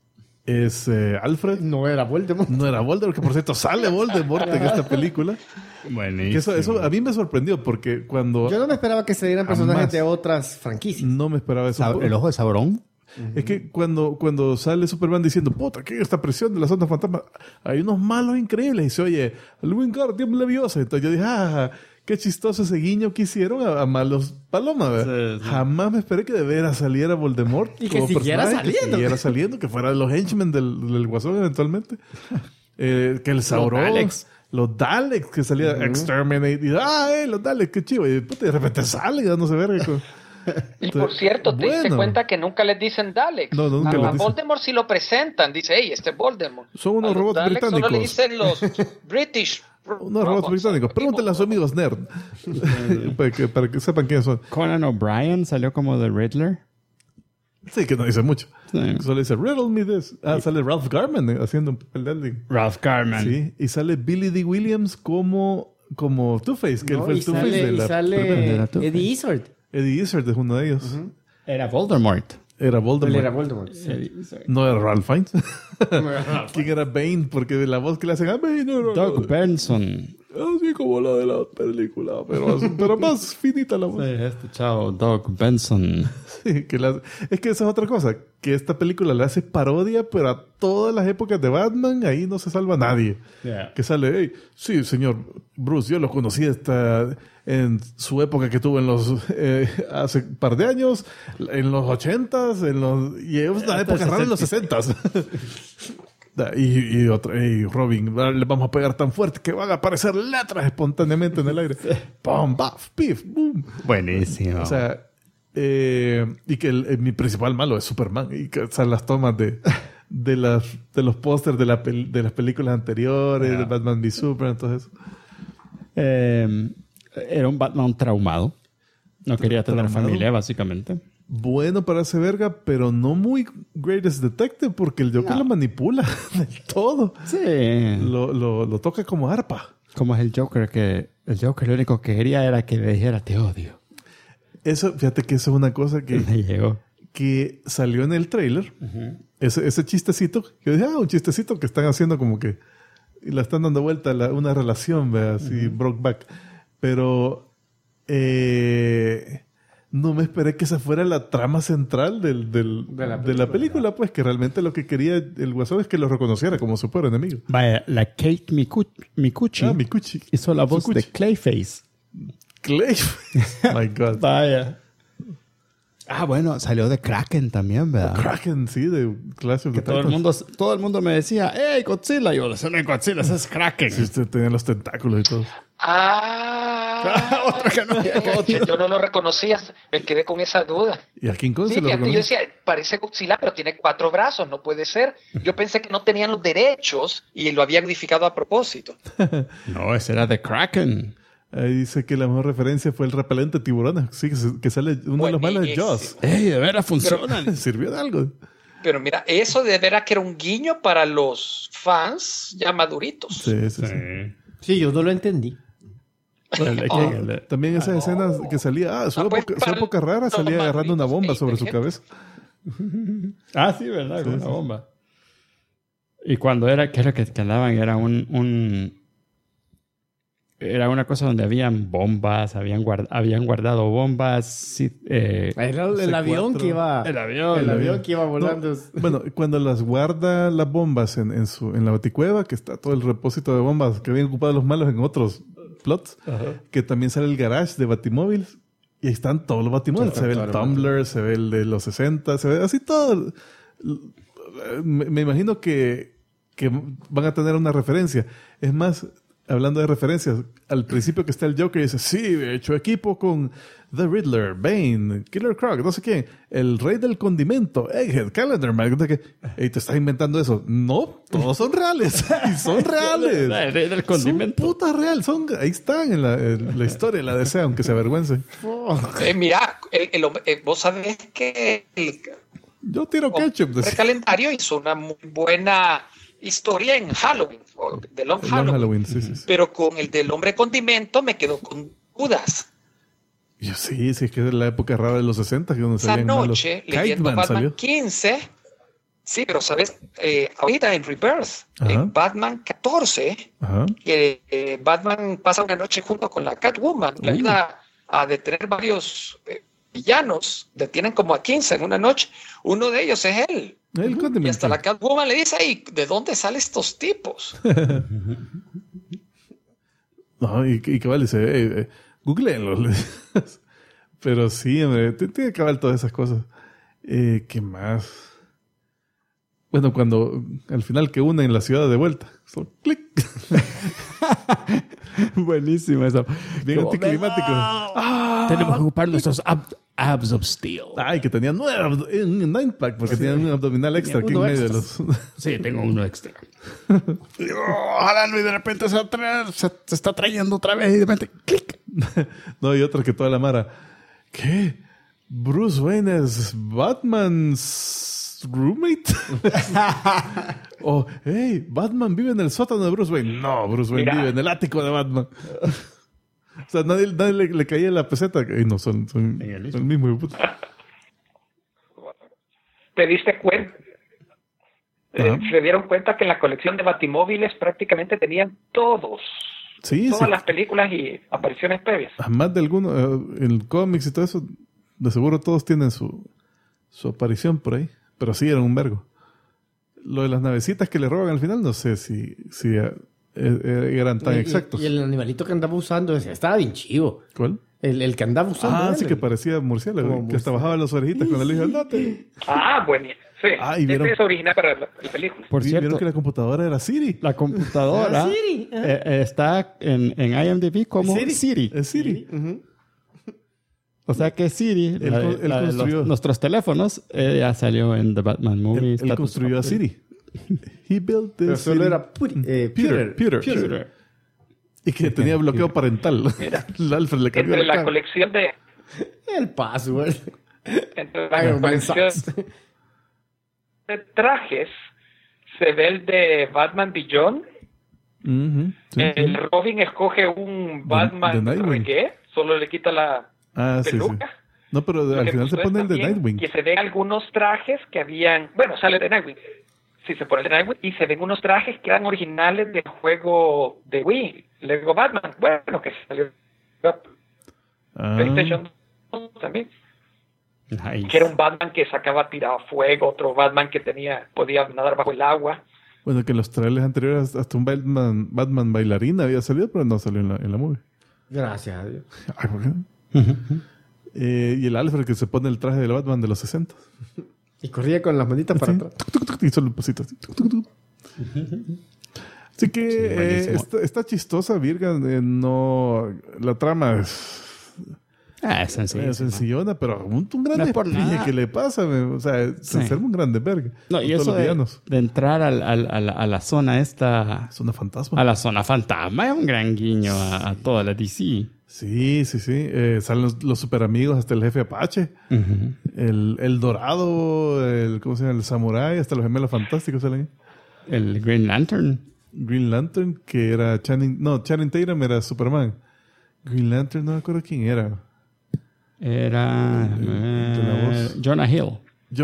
es Alfred. No era Voldemort. No era Voldemort, que por cierto sale Voldemort en esta película. Buenísimo. Que eso a mí me sorprendió porque cuando... Yo no me esperaba que se dieran personajes Jamás. de otras franquicias. No me esperaba eso. El ojo de Sauron. Es que cuando sale Superman diciendo, puta, ¿qué es esta presión de las ondas fantasmas? Hay unos malos increíbles. Y se oye, el Wingardium Leviosa. Entonces yo dije, qué chistoso ese guiño que hicieron a malos palomas. ¿Verdad? Sí, sí. Jamás me esperé que de veras saliera Voldemort. Y que como siguiera personaje, saliendo. Que siguiera saliendo, que fuera los henchmen del Guasón eventualmente. Que el Sauron. Los Daleks que salía Exterminate. Y, los Daleks, qué chivo. Y puta, de repente salen, no sé verga. Y por cierto, ¿te diste cuenta que nunca les dicen Daleks? No, nunca a les dicen. Voldemort sí lo presentan. Dice, hey, este es Voldemort. Son unos A los robots Daleks británicos. Solo le dicen los British. Unos robots británicos. Pregúntenle a sus amigos nerd. para que sepan quiénes son. Conan O'Brien salió como The Riddler. Sí, que no dice mucho. Sí. Solo dice, riddle me this. Sale Ralph Garman haciendo un papel de alguien. Ralph Garman. Sí, y sale Billy D. Williams como Two-Face, que él No, fue el y Two-Face sale, de la y sale primera. Eddie Izzard. Eddie Izzard es uno de ellos. Era Voldemort. Era Voldemort. Él era Voldemort. No era Ralph Fiennes. ¿Quién era Bane? Porque la voz que le hacen a Bane era Doug Benson. así como la de la película, pero más finita la voz. Este chavo, Doug Benson. Sí, es que esa es otra cosa, que esta película le hace parodia, pero a todas las épocas de Batman, ahí no se salva nadie. Yeah. Que sale, hey, sí, señor Bruce, yo lo conocí en su época que tuvo hace un par de años, en los 80s, y es una época rara en los 60s. Y Robin, le vamos a pegar tan fuerte que van a aparecer letras espontáneamente en el aire. ¡Pum! ¡Baf! ¡Pif! ¡Boom! Buenísimo. O sea, y que mi principal malo es Superman. Y que son las tomas de los pósters de las películas anteriores, de Batman v Superman, entonces. Era un Batman traumado. No quería tener familia, básicamente. Bueno para ese verga, pero no muy Greatest Detective, porque el Joker lo manipula del todo. Sí. Lo toca como arpa. Como es el Joker, que el Joker lo único que quería era que le dijera te odio. Eso, fíjate que eso es una cosa que... Me llegó. Que salió en el trailer. Ese chistecito. Yo dije, un chistecito que están haciendo como que... Y la están dando vuelta a una relación, ¿verdad? Así, Brokeback. Pero... no me esperé que esa fuera la trama central de la película, pues, que realmente lo que quería el Guasón es que lo reconociera como su peor enemigo. Vaya, la Kate Micucci Micucci. hizo la voz de Clayface. Clayface. My God. Vaya. Bueno, salió de Kraken también, ¿verdad? Kraken, sí, de Clash of the Que todo el mundo me decía, ¡Hey, Godzilla! Yo, ese no es Godzilla, ese es Kraken. Sí, usted tenía los tentáculos y todo. Otro que no. Yo no lo reconocía, me quedé con esa duda. ¿Y a King Kong Sí, se lo yo reconoce? decía, parece Godzilla, pero tiene 4 brazos, no puede ser. Yo pensé que no tenían los derechos y lo había modificado a propósito. No, ese era de Kraken. Ahí dice que la mejor referencia fue el repelente tiburones. Sí, que sale uno de los malos de Jaws. ¡Ey, de veras funcionan! Sirvió de algo. Pero mira, eso de veras que era un guiño para los fans ya maduritos. Sí. Sí, yo no lo entendí. También esas escenas que salía... su época rara salía agarrando una bomba sobre su cabeza. Sí, ¿verdad? Con una bomba. Y cuando era... ¿Qué es lo que andaban? Era era una cosa donde habían bombas, habían guardado bombas. Sí, Era el avión que iba... El avión. El avión que iba volando. No, bueno, cuando las guarda las bombas en la baticueva, que está todo el repósito de bombas que habían ocupado los malos en otros plots, que también sale el garage de batimóviles, y ahí están todos los batimóviles. Se ve el Tumblr, se ve el de los 60, se ve así todo. Me imagino que van a tener una referencia. Es más... Hablando de referencias, al principio que está el Joker y dice, sí, he hecho equipo con The Riddler, Bane, Killer Croc, no sé quién, el rey del condimento, Egghead, Calendarman, ¿y te estás inventando eso? No, todos son reales, y son reales. El rey del condimento. Son puta real, ahí están en la historia, la desea, aunque se avergüence. Mira, vos sabés que Yo tiro ketchup. El calendario hizo una muy buena historia en Halloween, de Long Halloween. Sí. Pero con el del hombre condimento me quedo con dudas. Sí, es que es la época rara de los 60, que donde Esa salían noche, malos. leyendo Kite Man Batman salió. 15, Sí, pero sabes, ahorita en Rebirth, en Batman 14, que Batman pasa una noche junto con la Catwoman, le ayuda a detener varios villanos, detienen como a 15 en una noche. Uno de ellos es él. Y hasta la Catwoman le dice, "Ay, ¿de dónde salen estos tipos?" No, y que vale, dice, googleenlo. Pero sí, hombre, tiene que acabar todas esas cosas. ¿Qué más? Bueno, cuando al final que unen la ciudad de vuelta. So, clic. Buenísimo eso. Bien anticlimático. Tenemos que ocupar nuestros abs of steel. Ay, que tenía 9 pack porque tenían un abdominal extra aquí en medio de los... Sí, tengo uno extra. Ojalá y de repente se está trayendo otra vez y de repente clic. No, y otra que toda la mara. ¿Qué? ¿Bruce Wayne es Batman's roommate? O, hey, Batman vive en el sótano de Bruce Wayne. No, Bruce Wayne vive en el ático de Batman. O sea, nadie le caía la peseta. Y no, son el mismo. ¿Te diste cuenta? Se dieron cuenta que en la colección de Batimóviles prácticamente tenían todas las películas y apariciones previas. Más de alguno, en cómics y todo eso, de seguro todos tienen su aparición por ahí. Pero sí, eran un vergo. Lo de las navecitas que le roban al final, no sé si eran tan exactos. Y el animalito que andaba usando, estaba bien chivo. ¿Cuál? El que andaba usando. Sí, que parecía murciélago. Que hasta bajaba las orejitas con el hijo. ¡Andate! Buenísimo. Sí, este es original para la película. Por cierto, vieron que la computadora era Siri. La computadora está en IMDb como Siri. Es Siri. O sea que Siri, él construyó nuestros teléfonos, ya salió en The Batman Movie. Él construyó a Siri. He built the Pero Siri. solo era Peter. Y que tenía bloqueo parental. El Alfred le cambió Entre la colección de... El password. Entre la colección de trajes se ve el de Batman Beyond. El Robin escoge un Batman reggae. Solo le quita la... peluca. Sí. No, pero al final se pone el de Nightwing. Que se ven algunos trajes que habían... Bueno, sale de Nightwing. Sí, se pone el de Nightwing. Y se ven unos trajes que eran originales del juego de Wii. Lego Batman. Bueno, que salió PlayStation 2 también. Nice. Que era un Batman que sacaba tirado fuego. Otro Batman que podía nadar bajo el agua. Bueno, que en los trailers anteriores hasta un Batman bailarín había salido, pero no salió en la movie. Gracias a Dios. Ay, ¿por qué? Y el Alfred que se pone el traje del Batman de los 60. Y corría con las manitas para atrás. Y solo un pasito así. Así que está chistosa, Virgen. No, la trama es sencilla. Es sencillona, pero un gran no es por despliegue nada. que le pasa. O sea, se hace un grande verga. No, y eso de entrar a la zona esta... Zona fantasma. A la zona fantasma es un gran guiño a toda la DC. Sí. Salen los super amigos, hasta el jefe Apache, el Dorado, ¿cómo se llama? El Samurai, hasta los gemelos fantásticos salen. El Green Lantern, que era Channing Tatum era Superman. Green Lantern, no me acuerdo quién era. Era Jonah Hill.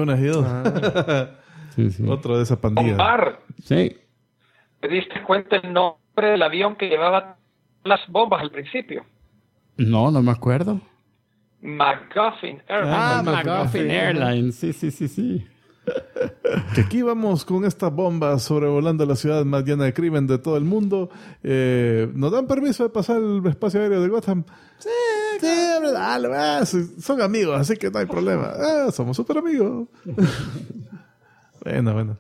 Sí. Otro de esa pandilla. Omar. Sí. ¿Te diste cuenta el nombre del avión que llevaba las bombas al principio? No me acuerdo. MacGuffin Airlines. MacGuffin Airlines. Sí. Que aquí vamos con esta bomba sobrevolando la ciudad más llena de crimen de todo el mundo. ¿Nos dan permiso de pasar el espacio aéreo de Gotham? Sí, dale, son amigos, así que no hay problema. Somos súper amigos. Bueno,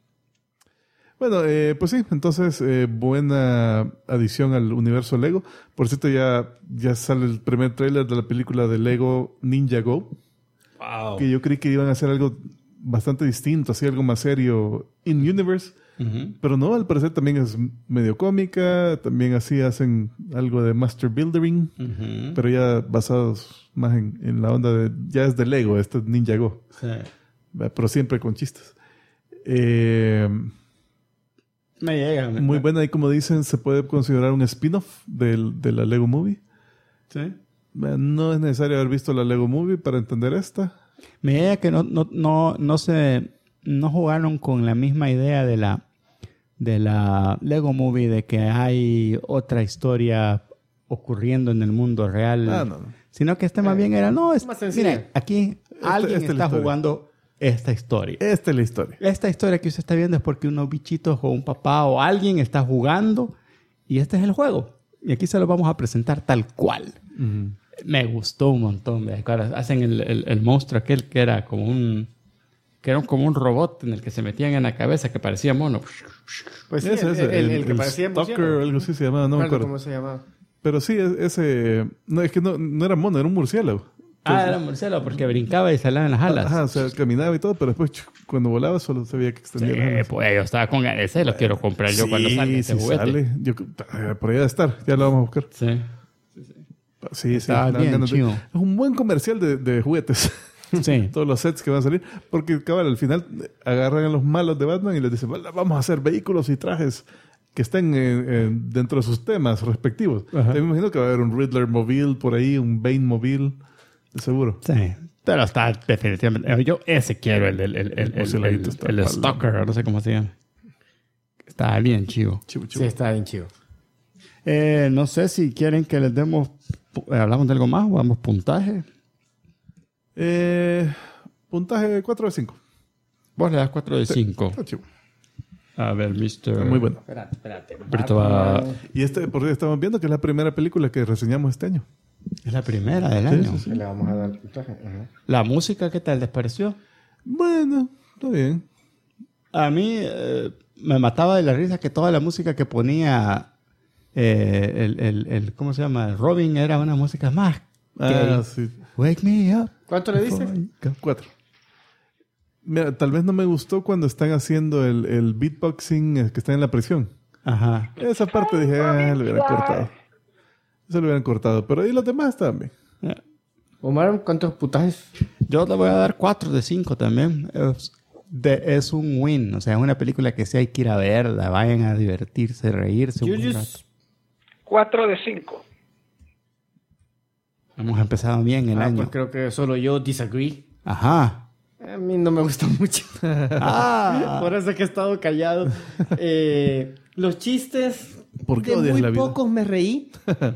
pues sí, entonces buena adición al universo Lego. Por cierto, ya sale el primer tráiler de la película de Lego Ninja Go. Wow. Que yo creí que iban a hacer algo bastante distinto, así algo más serio in-universe. Pero no, al parecer también es medio cómica. También así hacen algo de Master Building. Pero ya basados más en la onda de... Ya es de Lego, este es Ninja Go. Sí. Pero siempre con chistes. Me llega. Muy buena. Y como dicen, se puede considerar un spin-off de la Lego Movie. Sí. No es necesario haber visto la Lego Movie para entender esta. Me llega que no no jugaron con la misma idea de la Lego Movie, de que hay otra historia ocurriendo en el mundo real. No. Sino que más bien era, más sencillo. mire, aquí alguien esta es está la historia. jugando esta historia. Esta es la historia. Esta historia que usted está viendo es porque unos bichitos o un papá o alguien está jugando y este es el juego. Y aquí se lo vamos a presentar tal cual. Ujú. Me gustó un montón. Ahora hacen el monstruo aquel que era como un robot en el que se metían en la cabeza que parecía mono. Pues sí, Ese, el que parecía Stalker, emocionado. algo así se llamaba, no me acuerdo. ¿Cómo se llamaba? Pero sí, ese... No, es que no era mono, era un murciélago. Era un murciélago porque brincaba y salía en las alas. Ajá, o sea, caminaba y todo, pero después cuando volaba solo se veía que extendía las alas. Pues yo estaba con ese, lo quiero comprar yo cuando salga ese sí juguete. sale. Por ahí debe estar, ya lo vamos a buscar. Sí. Sí, Estaba dan bien ganas de- chido. Es un buen comercial de juguetes. Sí. Todos los sets que van a salir. Porque, cabal, al final agarran a los malos de Batman y les dicen, vamos a hacer vehículos y trajes que estén dentro de sus temas respectivos. Ajá. Te me imagino que va a haber un Riddler Mobile por ahí, un Bane Mobile, de seguro. Sí. Pero está definitivamente... Yo ese quiero, el murcielaguito está paloma. Stalker, no sé cómo se llama. Está bien chivo. Chivo, chivo. Sí, está bien chido. No sé si quieren que les demos... ¿Hablamos de algo más o damos puntaje? Puntaje 4 de 5. Vos le das 4 de 5. Está chivo. A ver, Mr. Muy bueno. Espérate. Ahorita va... Y por eso estamos viendo que es la primera película que reseñamos este año. Es la primera del año. Le vamos a dar el puntaje. Ajá. La música, ¿qué tal les pareció? Bueno, está bien. A mí me mataba de la risa que toda la música que ponía ¿cómo se llama? Robin era una música más. Sí. Wake me up. ¿Cuánto le dices? 4. Mira, tal vez no me gustó cuando están haciendo el beatboxing que está en la prisión. Ajá. Esa parte dije, lo hubieran cortado. Eso lo hubieran cortado. Pero ahí los demás también. Omar, ¿cuántos puntajes? Yo le voy a dar 4 de 5 también. Es un win. O sea, es una película que sí hay que ir a verla. Vayan a divertirse, reírse un buen rato. 4 de 5. Hemos empezado bien el año. Pues creo que solo yo disagree. Ajá. A mí no me gusta mucho. Por eso es que he estado callado. Los chistes, ¿Por qué de odias muy la vida? pocos me reí.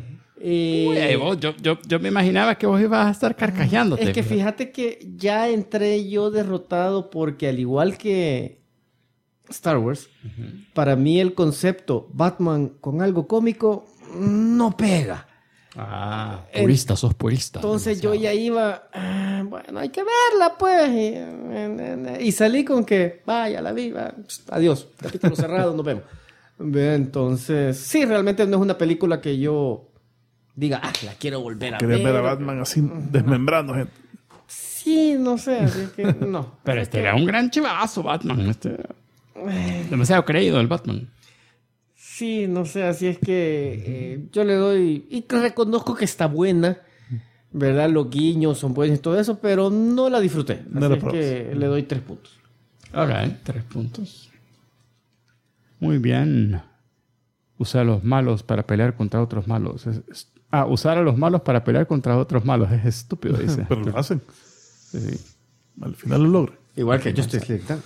Yo me imaginaba que vos ibas a estar carcajeándote. Es que fíjate que ya entré yo derrotado porque al igual que Star Wars, para mí el concepto Batman con algo cómico no pega. Purista, sos purista. Entonces yo ya iba, bueno, hay que verla pues. Y salí con que, vaya, la vi, adiós, capítulo cerrado, nos vemos. Entonces, sí, realmente no es una película que yo diga, la quiero volver a ver. Quería ver a Batman así desmembrando gente. Sí, no sé, así es que no. Pero Es este que- era un gran chivazo, Batman. Demasiado creído el Batman. Sí, no sé, así es que yo le doy, y reconozco que está buena, ¿verdad? Los guiños son buenos y todo eso, pero no la disfruté. No Así la es que le doy 3 puntos. Alright, 3 puntos. Muy bien. Usar a los malos para pelear contra otros malos. Usar a los malos para pelear contra otros malos. Es estúpido, dice. Pero lo hacen. Sí. Al final lo logran. Igual que Justice League. ¿tá?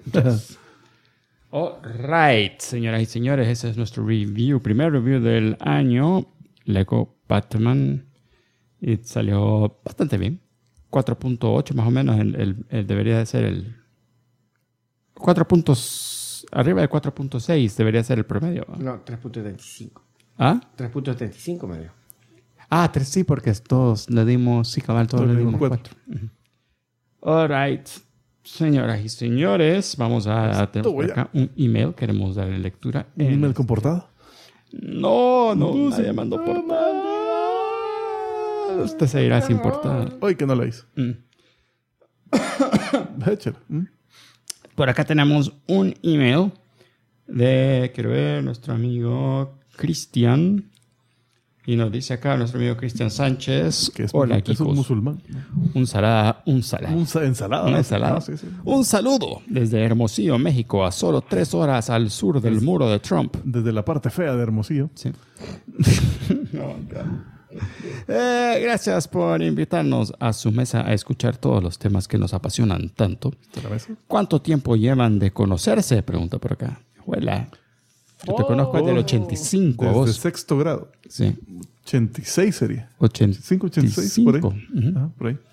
Alright, señoras y señores, ese es nuestro review. Primer review del año. Lego Batman. Y salió bastante bien. 4.8 más o menos. El debería de ser el... 4 puntos... Arriba de 4.6 debería ser el promedio. No, 3.75. ¿Ah? 3.75 me dio. 3 sí, porque todos le dimos... Sí, cabal, todos le dimos 4. Alright. Señoras y señores, vamos a tener por acá un email. Queremos darle lectura. ¿Un email con portada? No, nadie mandó portada. Usted se irá sin portada. Hoy que no la hizo. Échale. Por acá tenemos un email de, quiero ver, nuestro amigo Cristian. Y nos dice acá nuestro amigo Cristian Sánchez. Que es, Hola, es Kikos. un musulmán. Ensalada. Ensalada. Una ensalada. Sí, sí. Un saludo desde Hermosillo, México, a solo 3 horas al sur del muro de Trump. Desde la parte fea de Hermosillo. Sí. Gracias por invitarnos a su mesa a escuchar todos los temas que nos apasionan tanto. ¿Cuánto tiempo llevan de conocerse? Pregunta por acá. Hola. Yo te conozco desde el 85. Desde vos. sexto grado. Sí. 86 sería. 85, 86, por ahí. Uh-huh. Por ahí.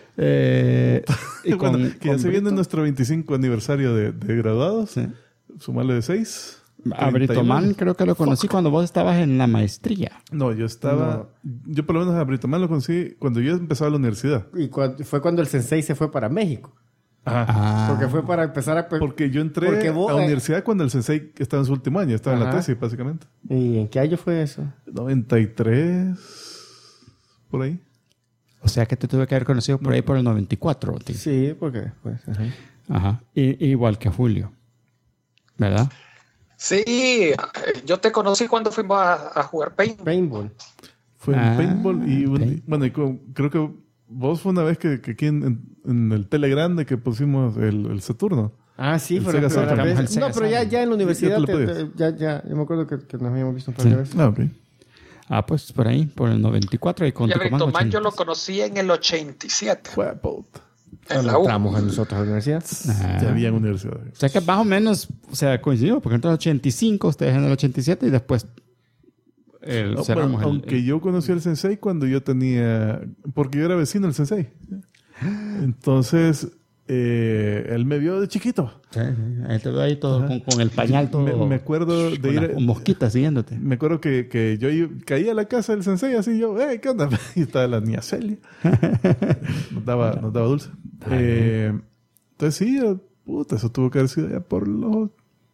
Y bueno, que ya se viene nuestro 25 aniversario de graduados. Sí. Sumarle de 6. A Brito Man creo que lo conocí cuando vos estabas en la maestría. No, yo estaba... Yo por lo menos a Brito Man lo conocí cuando yo empezaba la universidad. Y fue cuando el sensei se fue para México. Ajá. Porque fue para empezar a... Porque yo entré a la universidad cuando el sensei estaba en su último año. Estaba en la tesis, básicamente. ¿Y en qué año fue eso? 93... Por ahí. O sea que te tuve que haber conocido por ahí por el 94. Tío. Sí, porque después... Ajá. Igual que Julio. ¿Verdad? Sí, yo te conocí cuando fuimos a jugar paintball. Fue en paintball y bueno, creo que vos fue una vez que aquí en el tele grande que pusimos el Saturno. Ah, sí, fue la primera vez. No, pero ya en la universidad ya me acuerdo que nos habíamos visto un par de veces. Ah, ok. Pues por ahí, por el 94 y con y a Brito Man yo lo conocí en el 87. Fue puta. Cuando entramos a nosotros a la universidad. Ya había universidad. O sea que más o menos, coincidimos, porque entró en el 85, ustedes en el 87 y después cerramos aunque yo conocí al sensei cuando yo tenía... Porque yo era vecino del sensei. Entonces, él me vio de chiquito. Sí, ahí te veo ahí todo con el pañal todo. Me acuerdo de ir... Con mosquitas siguiéndote. Me acuerdo que yo caía a la casa del sensei así yo, ¿qué onda? Y estaba la niña Celia. Nos daba dulce. Entonces sí, puta, eso tuvo que haber sido ya por el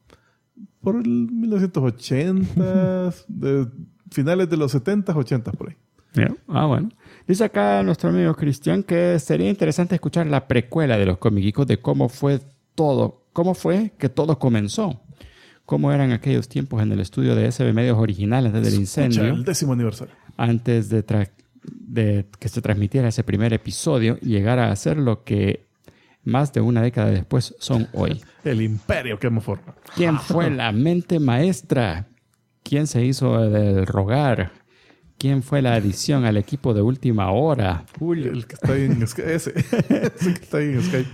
1980, de finales de los 70, 80 por ahí. Yeah. Bueno. Dice acá nuestro amigo Cristian que sería interesante escuchar la precuela de los Comiquicos de cómo fue que todo comenzó. Cómo eran aquellos tiempos en el estudio de SB Medios original antes del incendio. El 10º aniversario. Antes de que se transmitiera ese primer episodio y llegara a ser lo que más de una década después son hoy. El imperio que hemos formado. ¿Quién fue la mente maestra? ¿Quién se hizo del rogar? ¿Quién fue la adición al equipo de última hora? Julio. El que está ahí en Skype. Ese que está ahí en Skype.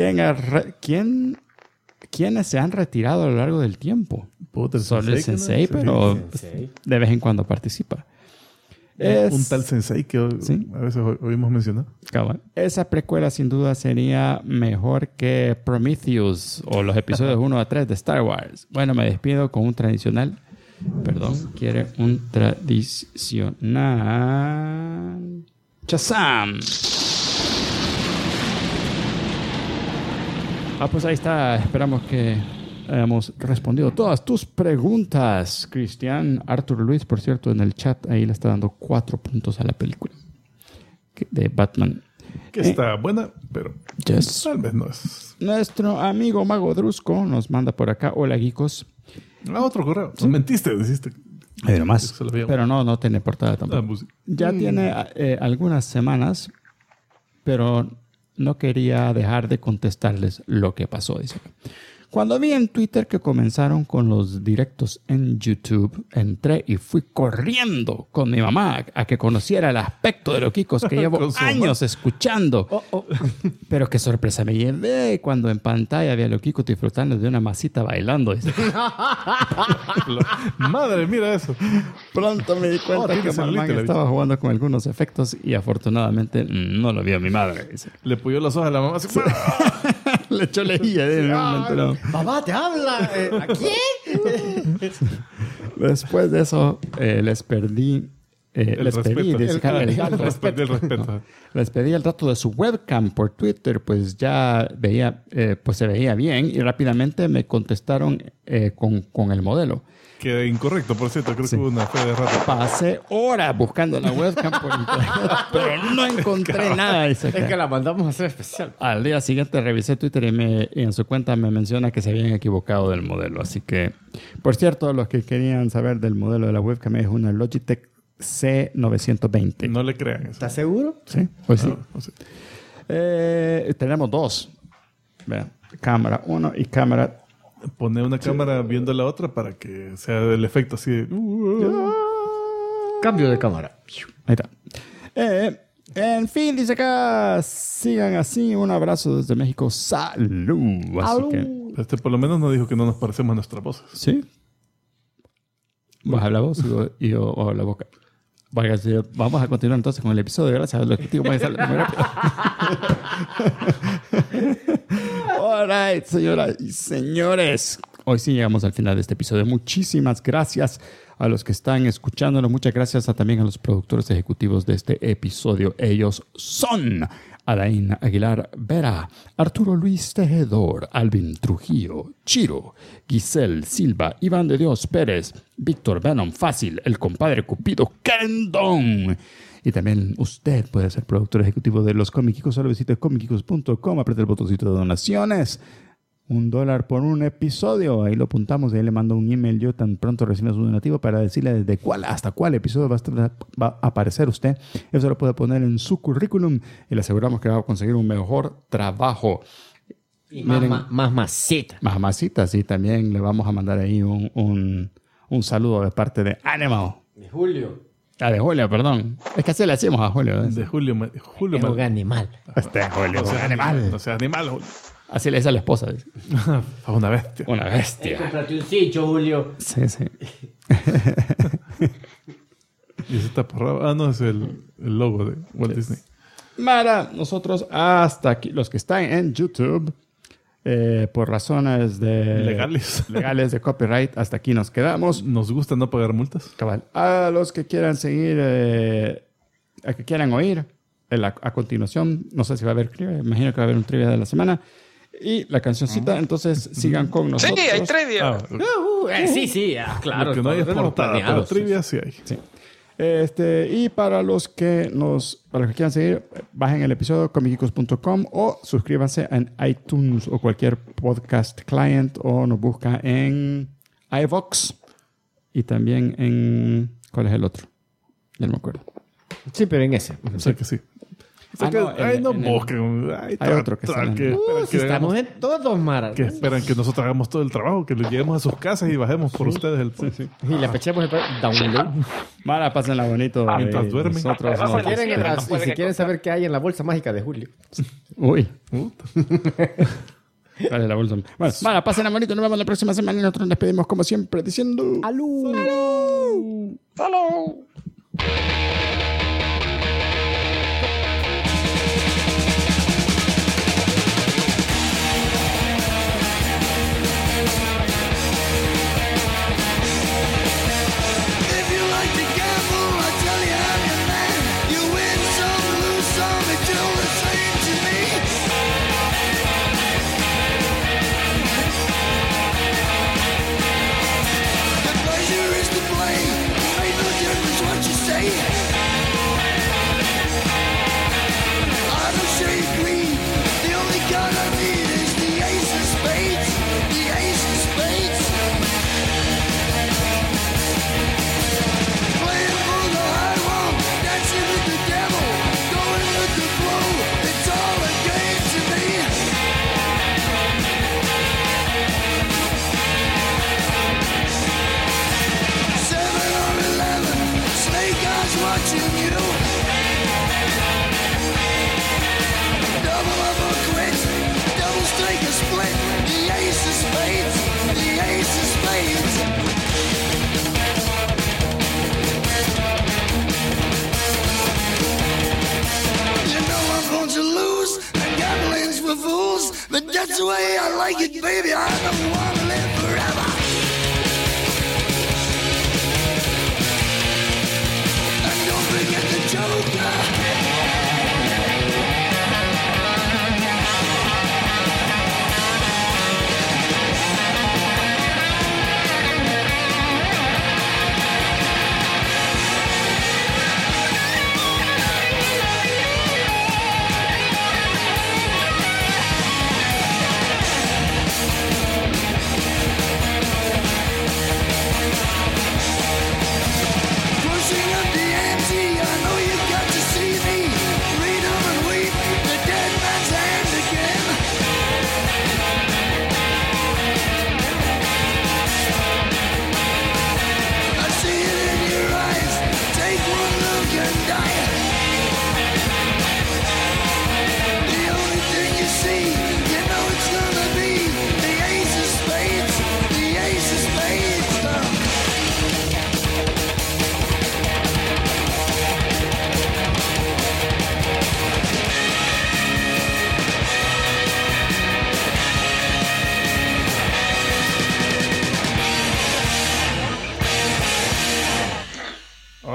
¿Quiénes se han retirado a lo largo del tiempo? Solo el sensei, ¿no? pero Sensei. de vez en cuando participa. Un tal sensei que a veces oímos mencionar. Cabal. Esa precuela sin duda sería mejor que Prometheus o los episodios 1 a 3 de Star Wars. Bueno, me despido con un tradicional... quiere un tradicional... ¡Shazam! Pues ahí está. Esperamos que hayamos respondido todas tus preguntas, Cristian. Arthur Luis, por cierto, en el chat ahí le está dando 4 puntos a la película de Batman. Que está buena, pero tal vez no es. Nuestro amigo Mago Drusco nos manda por acá. Hola, geekos. Otro correo. ¿Sí? Mentiste, dijiste. Además, pero no tiene portada tampoco. Pues, ya tiene algunas semanas, pero no quería dejar de contestarles lo que pasó, dice. Cuando vi en Twitter que comenzaron con los directos en YouTube, entré y fui corriendo con mi mamá a que conociera el aspecto de Loquicos que llevo años escuchando. Pero qué sorpresa me llevé cuando en pantalla había Loquicos disfrutando de una masita bailando. Dice. Madre, mira eso. Pronto me di cuenta que mamá estaba jugando con algunos efectos y afortunadamente no lo vio mi madre. Dice. Le puyó los ojos a la mamá. Así, le echó lejía en un momento. No. Mamá, ¿te habla? ¿A quién? Después de eso, les pedí el dato de su webcam por Twitter, pues ya se veía bien y rápidamente me contestaron con el modelo. Que incorrecto, por cierto, creo que hubo una fe de rato. Pasé horas buscando la webcam por internet, pero no encontré nada. Dice es que la mandamos a hacer especial. Al día siguiente revisé Twitter y en su cuenta me menciona que se habían equivocado del modelo. Así que, por cierto, los que querían saber del modelo de la webcam es una Logitech C920. No le crean eso. ¿Estás seguro? Sí, pues sí. No sé. Tenemos 2. Vean, cámara 1 y cámara... Pone una cámara viendo la otra para que sea el efecto así de... Cambio de cámara. Ahí está. En fin, dice acá, sigan así. Un abrazo desde México. Salud. Así que, Por lo menos nos dijo que no nos parecemos a nuestras voces. ¿sí? ¿Vas a hablar vos y yo o la boca? Vamos a continuar entonces con el episodio. Gracias a los que muy rápido. All right, señoras y señores. Hoy sí llegamos al final de este episodio. Muchísimas gracias a los que están escuchándonos. Muchas gracias también a los productores ejecutivos de este episodio. Ellos son Alain Aguilar Vera, Arturo Luis Tejedor, Alvin Trujillo, Chiro, Giselle Silva, Iván de Dios Pérez, Víctor Venom Fácil, el compadre Cupido Kendon. Y también usted puede ser productor ejecutivo de Los Comiquicos. Solo visite comiquicos.com, apriete el botoncito de donaciones. $1 por un episodio. Ahí lo apuntamos y ahí le mando un email yo tan pronto reciba su donativo para decirle desde cuál hasta cuál episodio va a aparecer usted. Eso lo puede poner en su currículum y le aseguramos que va a conseguir un mejor trabajo. Y más masitas. Más masitas. Y también le vamos a mandar ahí un saludo de parte de Animal. De Julio. De Julio, perdón. Es que así le decimos a Julio. De Julio. Es un animal. Julio, animal. No sea animal, Julio. Así le dice a la esposa. Una bestia. Una bestia. Cómprate un sitio, Julio. Sí. Y ese taparrabo. No, es el logo de Walt Disney. Mara, nosotros hasta aquí, los que están en YouTube, por razones legales de copyright, hasta aquí nos quedamos. Nos gusta no pagar multas. Cabal. A los que quieran seguir, a que quieran oír, a continuación, no sé si va a haber trivia, imagino que va a haber un trivia de la semana. Y la cancioncita, entonces sigan con nosotros. Sí, hay trivia. Sí, claro. Porque no hay portada, pero trivia sí hay. Sí. Y para los que quieran seguir, bajen el episodio comiquicos.com o suscríbanse en iTunes o cualquier podcast client o nos busca en iVox y también en... ¿Cuál es el otro? Ya no me acuerdo. Sí, pero en ese. O sea que sí. Busquen. Hay otro que sale. Estamos en todos, Mara. Que esperan que nosotros hagamos todo el trabajo, que lo lleguemos a sus casas y bajemos por ustedes el podcast. Y le pechemos el download. Mara, pásenla bonito. Mientras duermen. Nosotros si quieren saber qué hay en la bolsa mágica de Julio. Uy. Vale, la bolsa. Bueno, Mara, pásenla bonito. Nos vemos la próxima semana y nosotros nos despedimos como siempre diciendo... ¡Alú! ¡Salud! But that's the way I like it, baby. I don't want to live forever. And don't forget the Joker. Pushing up the ante, I know you got to see me.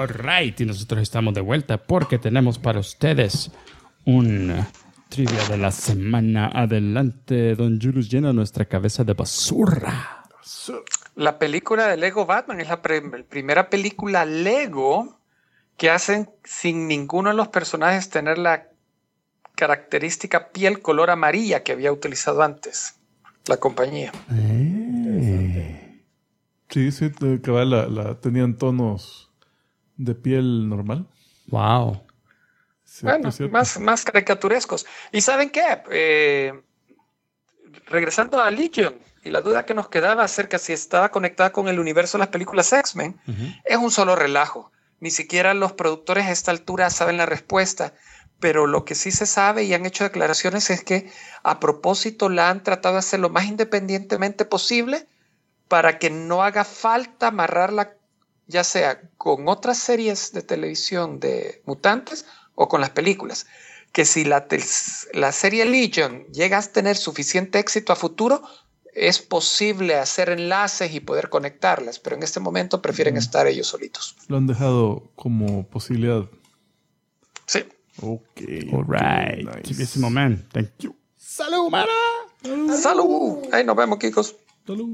Alright, y nosotros estamos de vuelta porque tenemos para ustedes un trivia de la semana. Adelante, don Julius, llena nuestra cabeza de basura. La película de Lego Batman es la primera película Lego que hacen sin ninguno de los personajes tener la característica piel color amarilla que había utilizado antes la compañía. Sí, cabal, tenían tonos de piel normal. Wow. Bueno, más caricaturescos. ¿Y saben qué? Regresando a Legion, y la duda que nos quedaba acerca si estaba conectada con el universo de las películas X-Men, es un solo relajo. Ni siquiera los productores a esta altura saben la respuesta, pero lo que sí se sabe y han hecho declaraciones es que a propósito la han tratado de hacer lo más independientemente posible para que no haga falta amarrarla ya sea con otras series de televisión de mutantes o con las películas. Que si la serie Legion llega a tener suficiente éxito a futuro, es posible hacer enlaces y poder conectarlas, pero en este momento prefieren estar ellos solitos. Lo han dejado como posibilidad. Sí. Ok. All right. Nice. Chivísimo, man. Thank you. ¡Salud, mana! ¡Salud! Ahí nos vemos, chicos. Salud.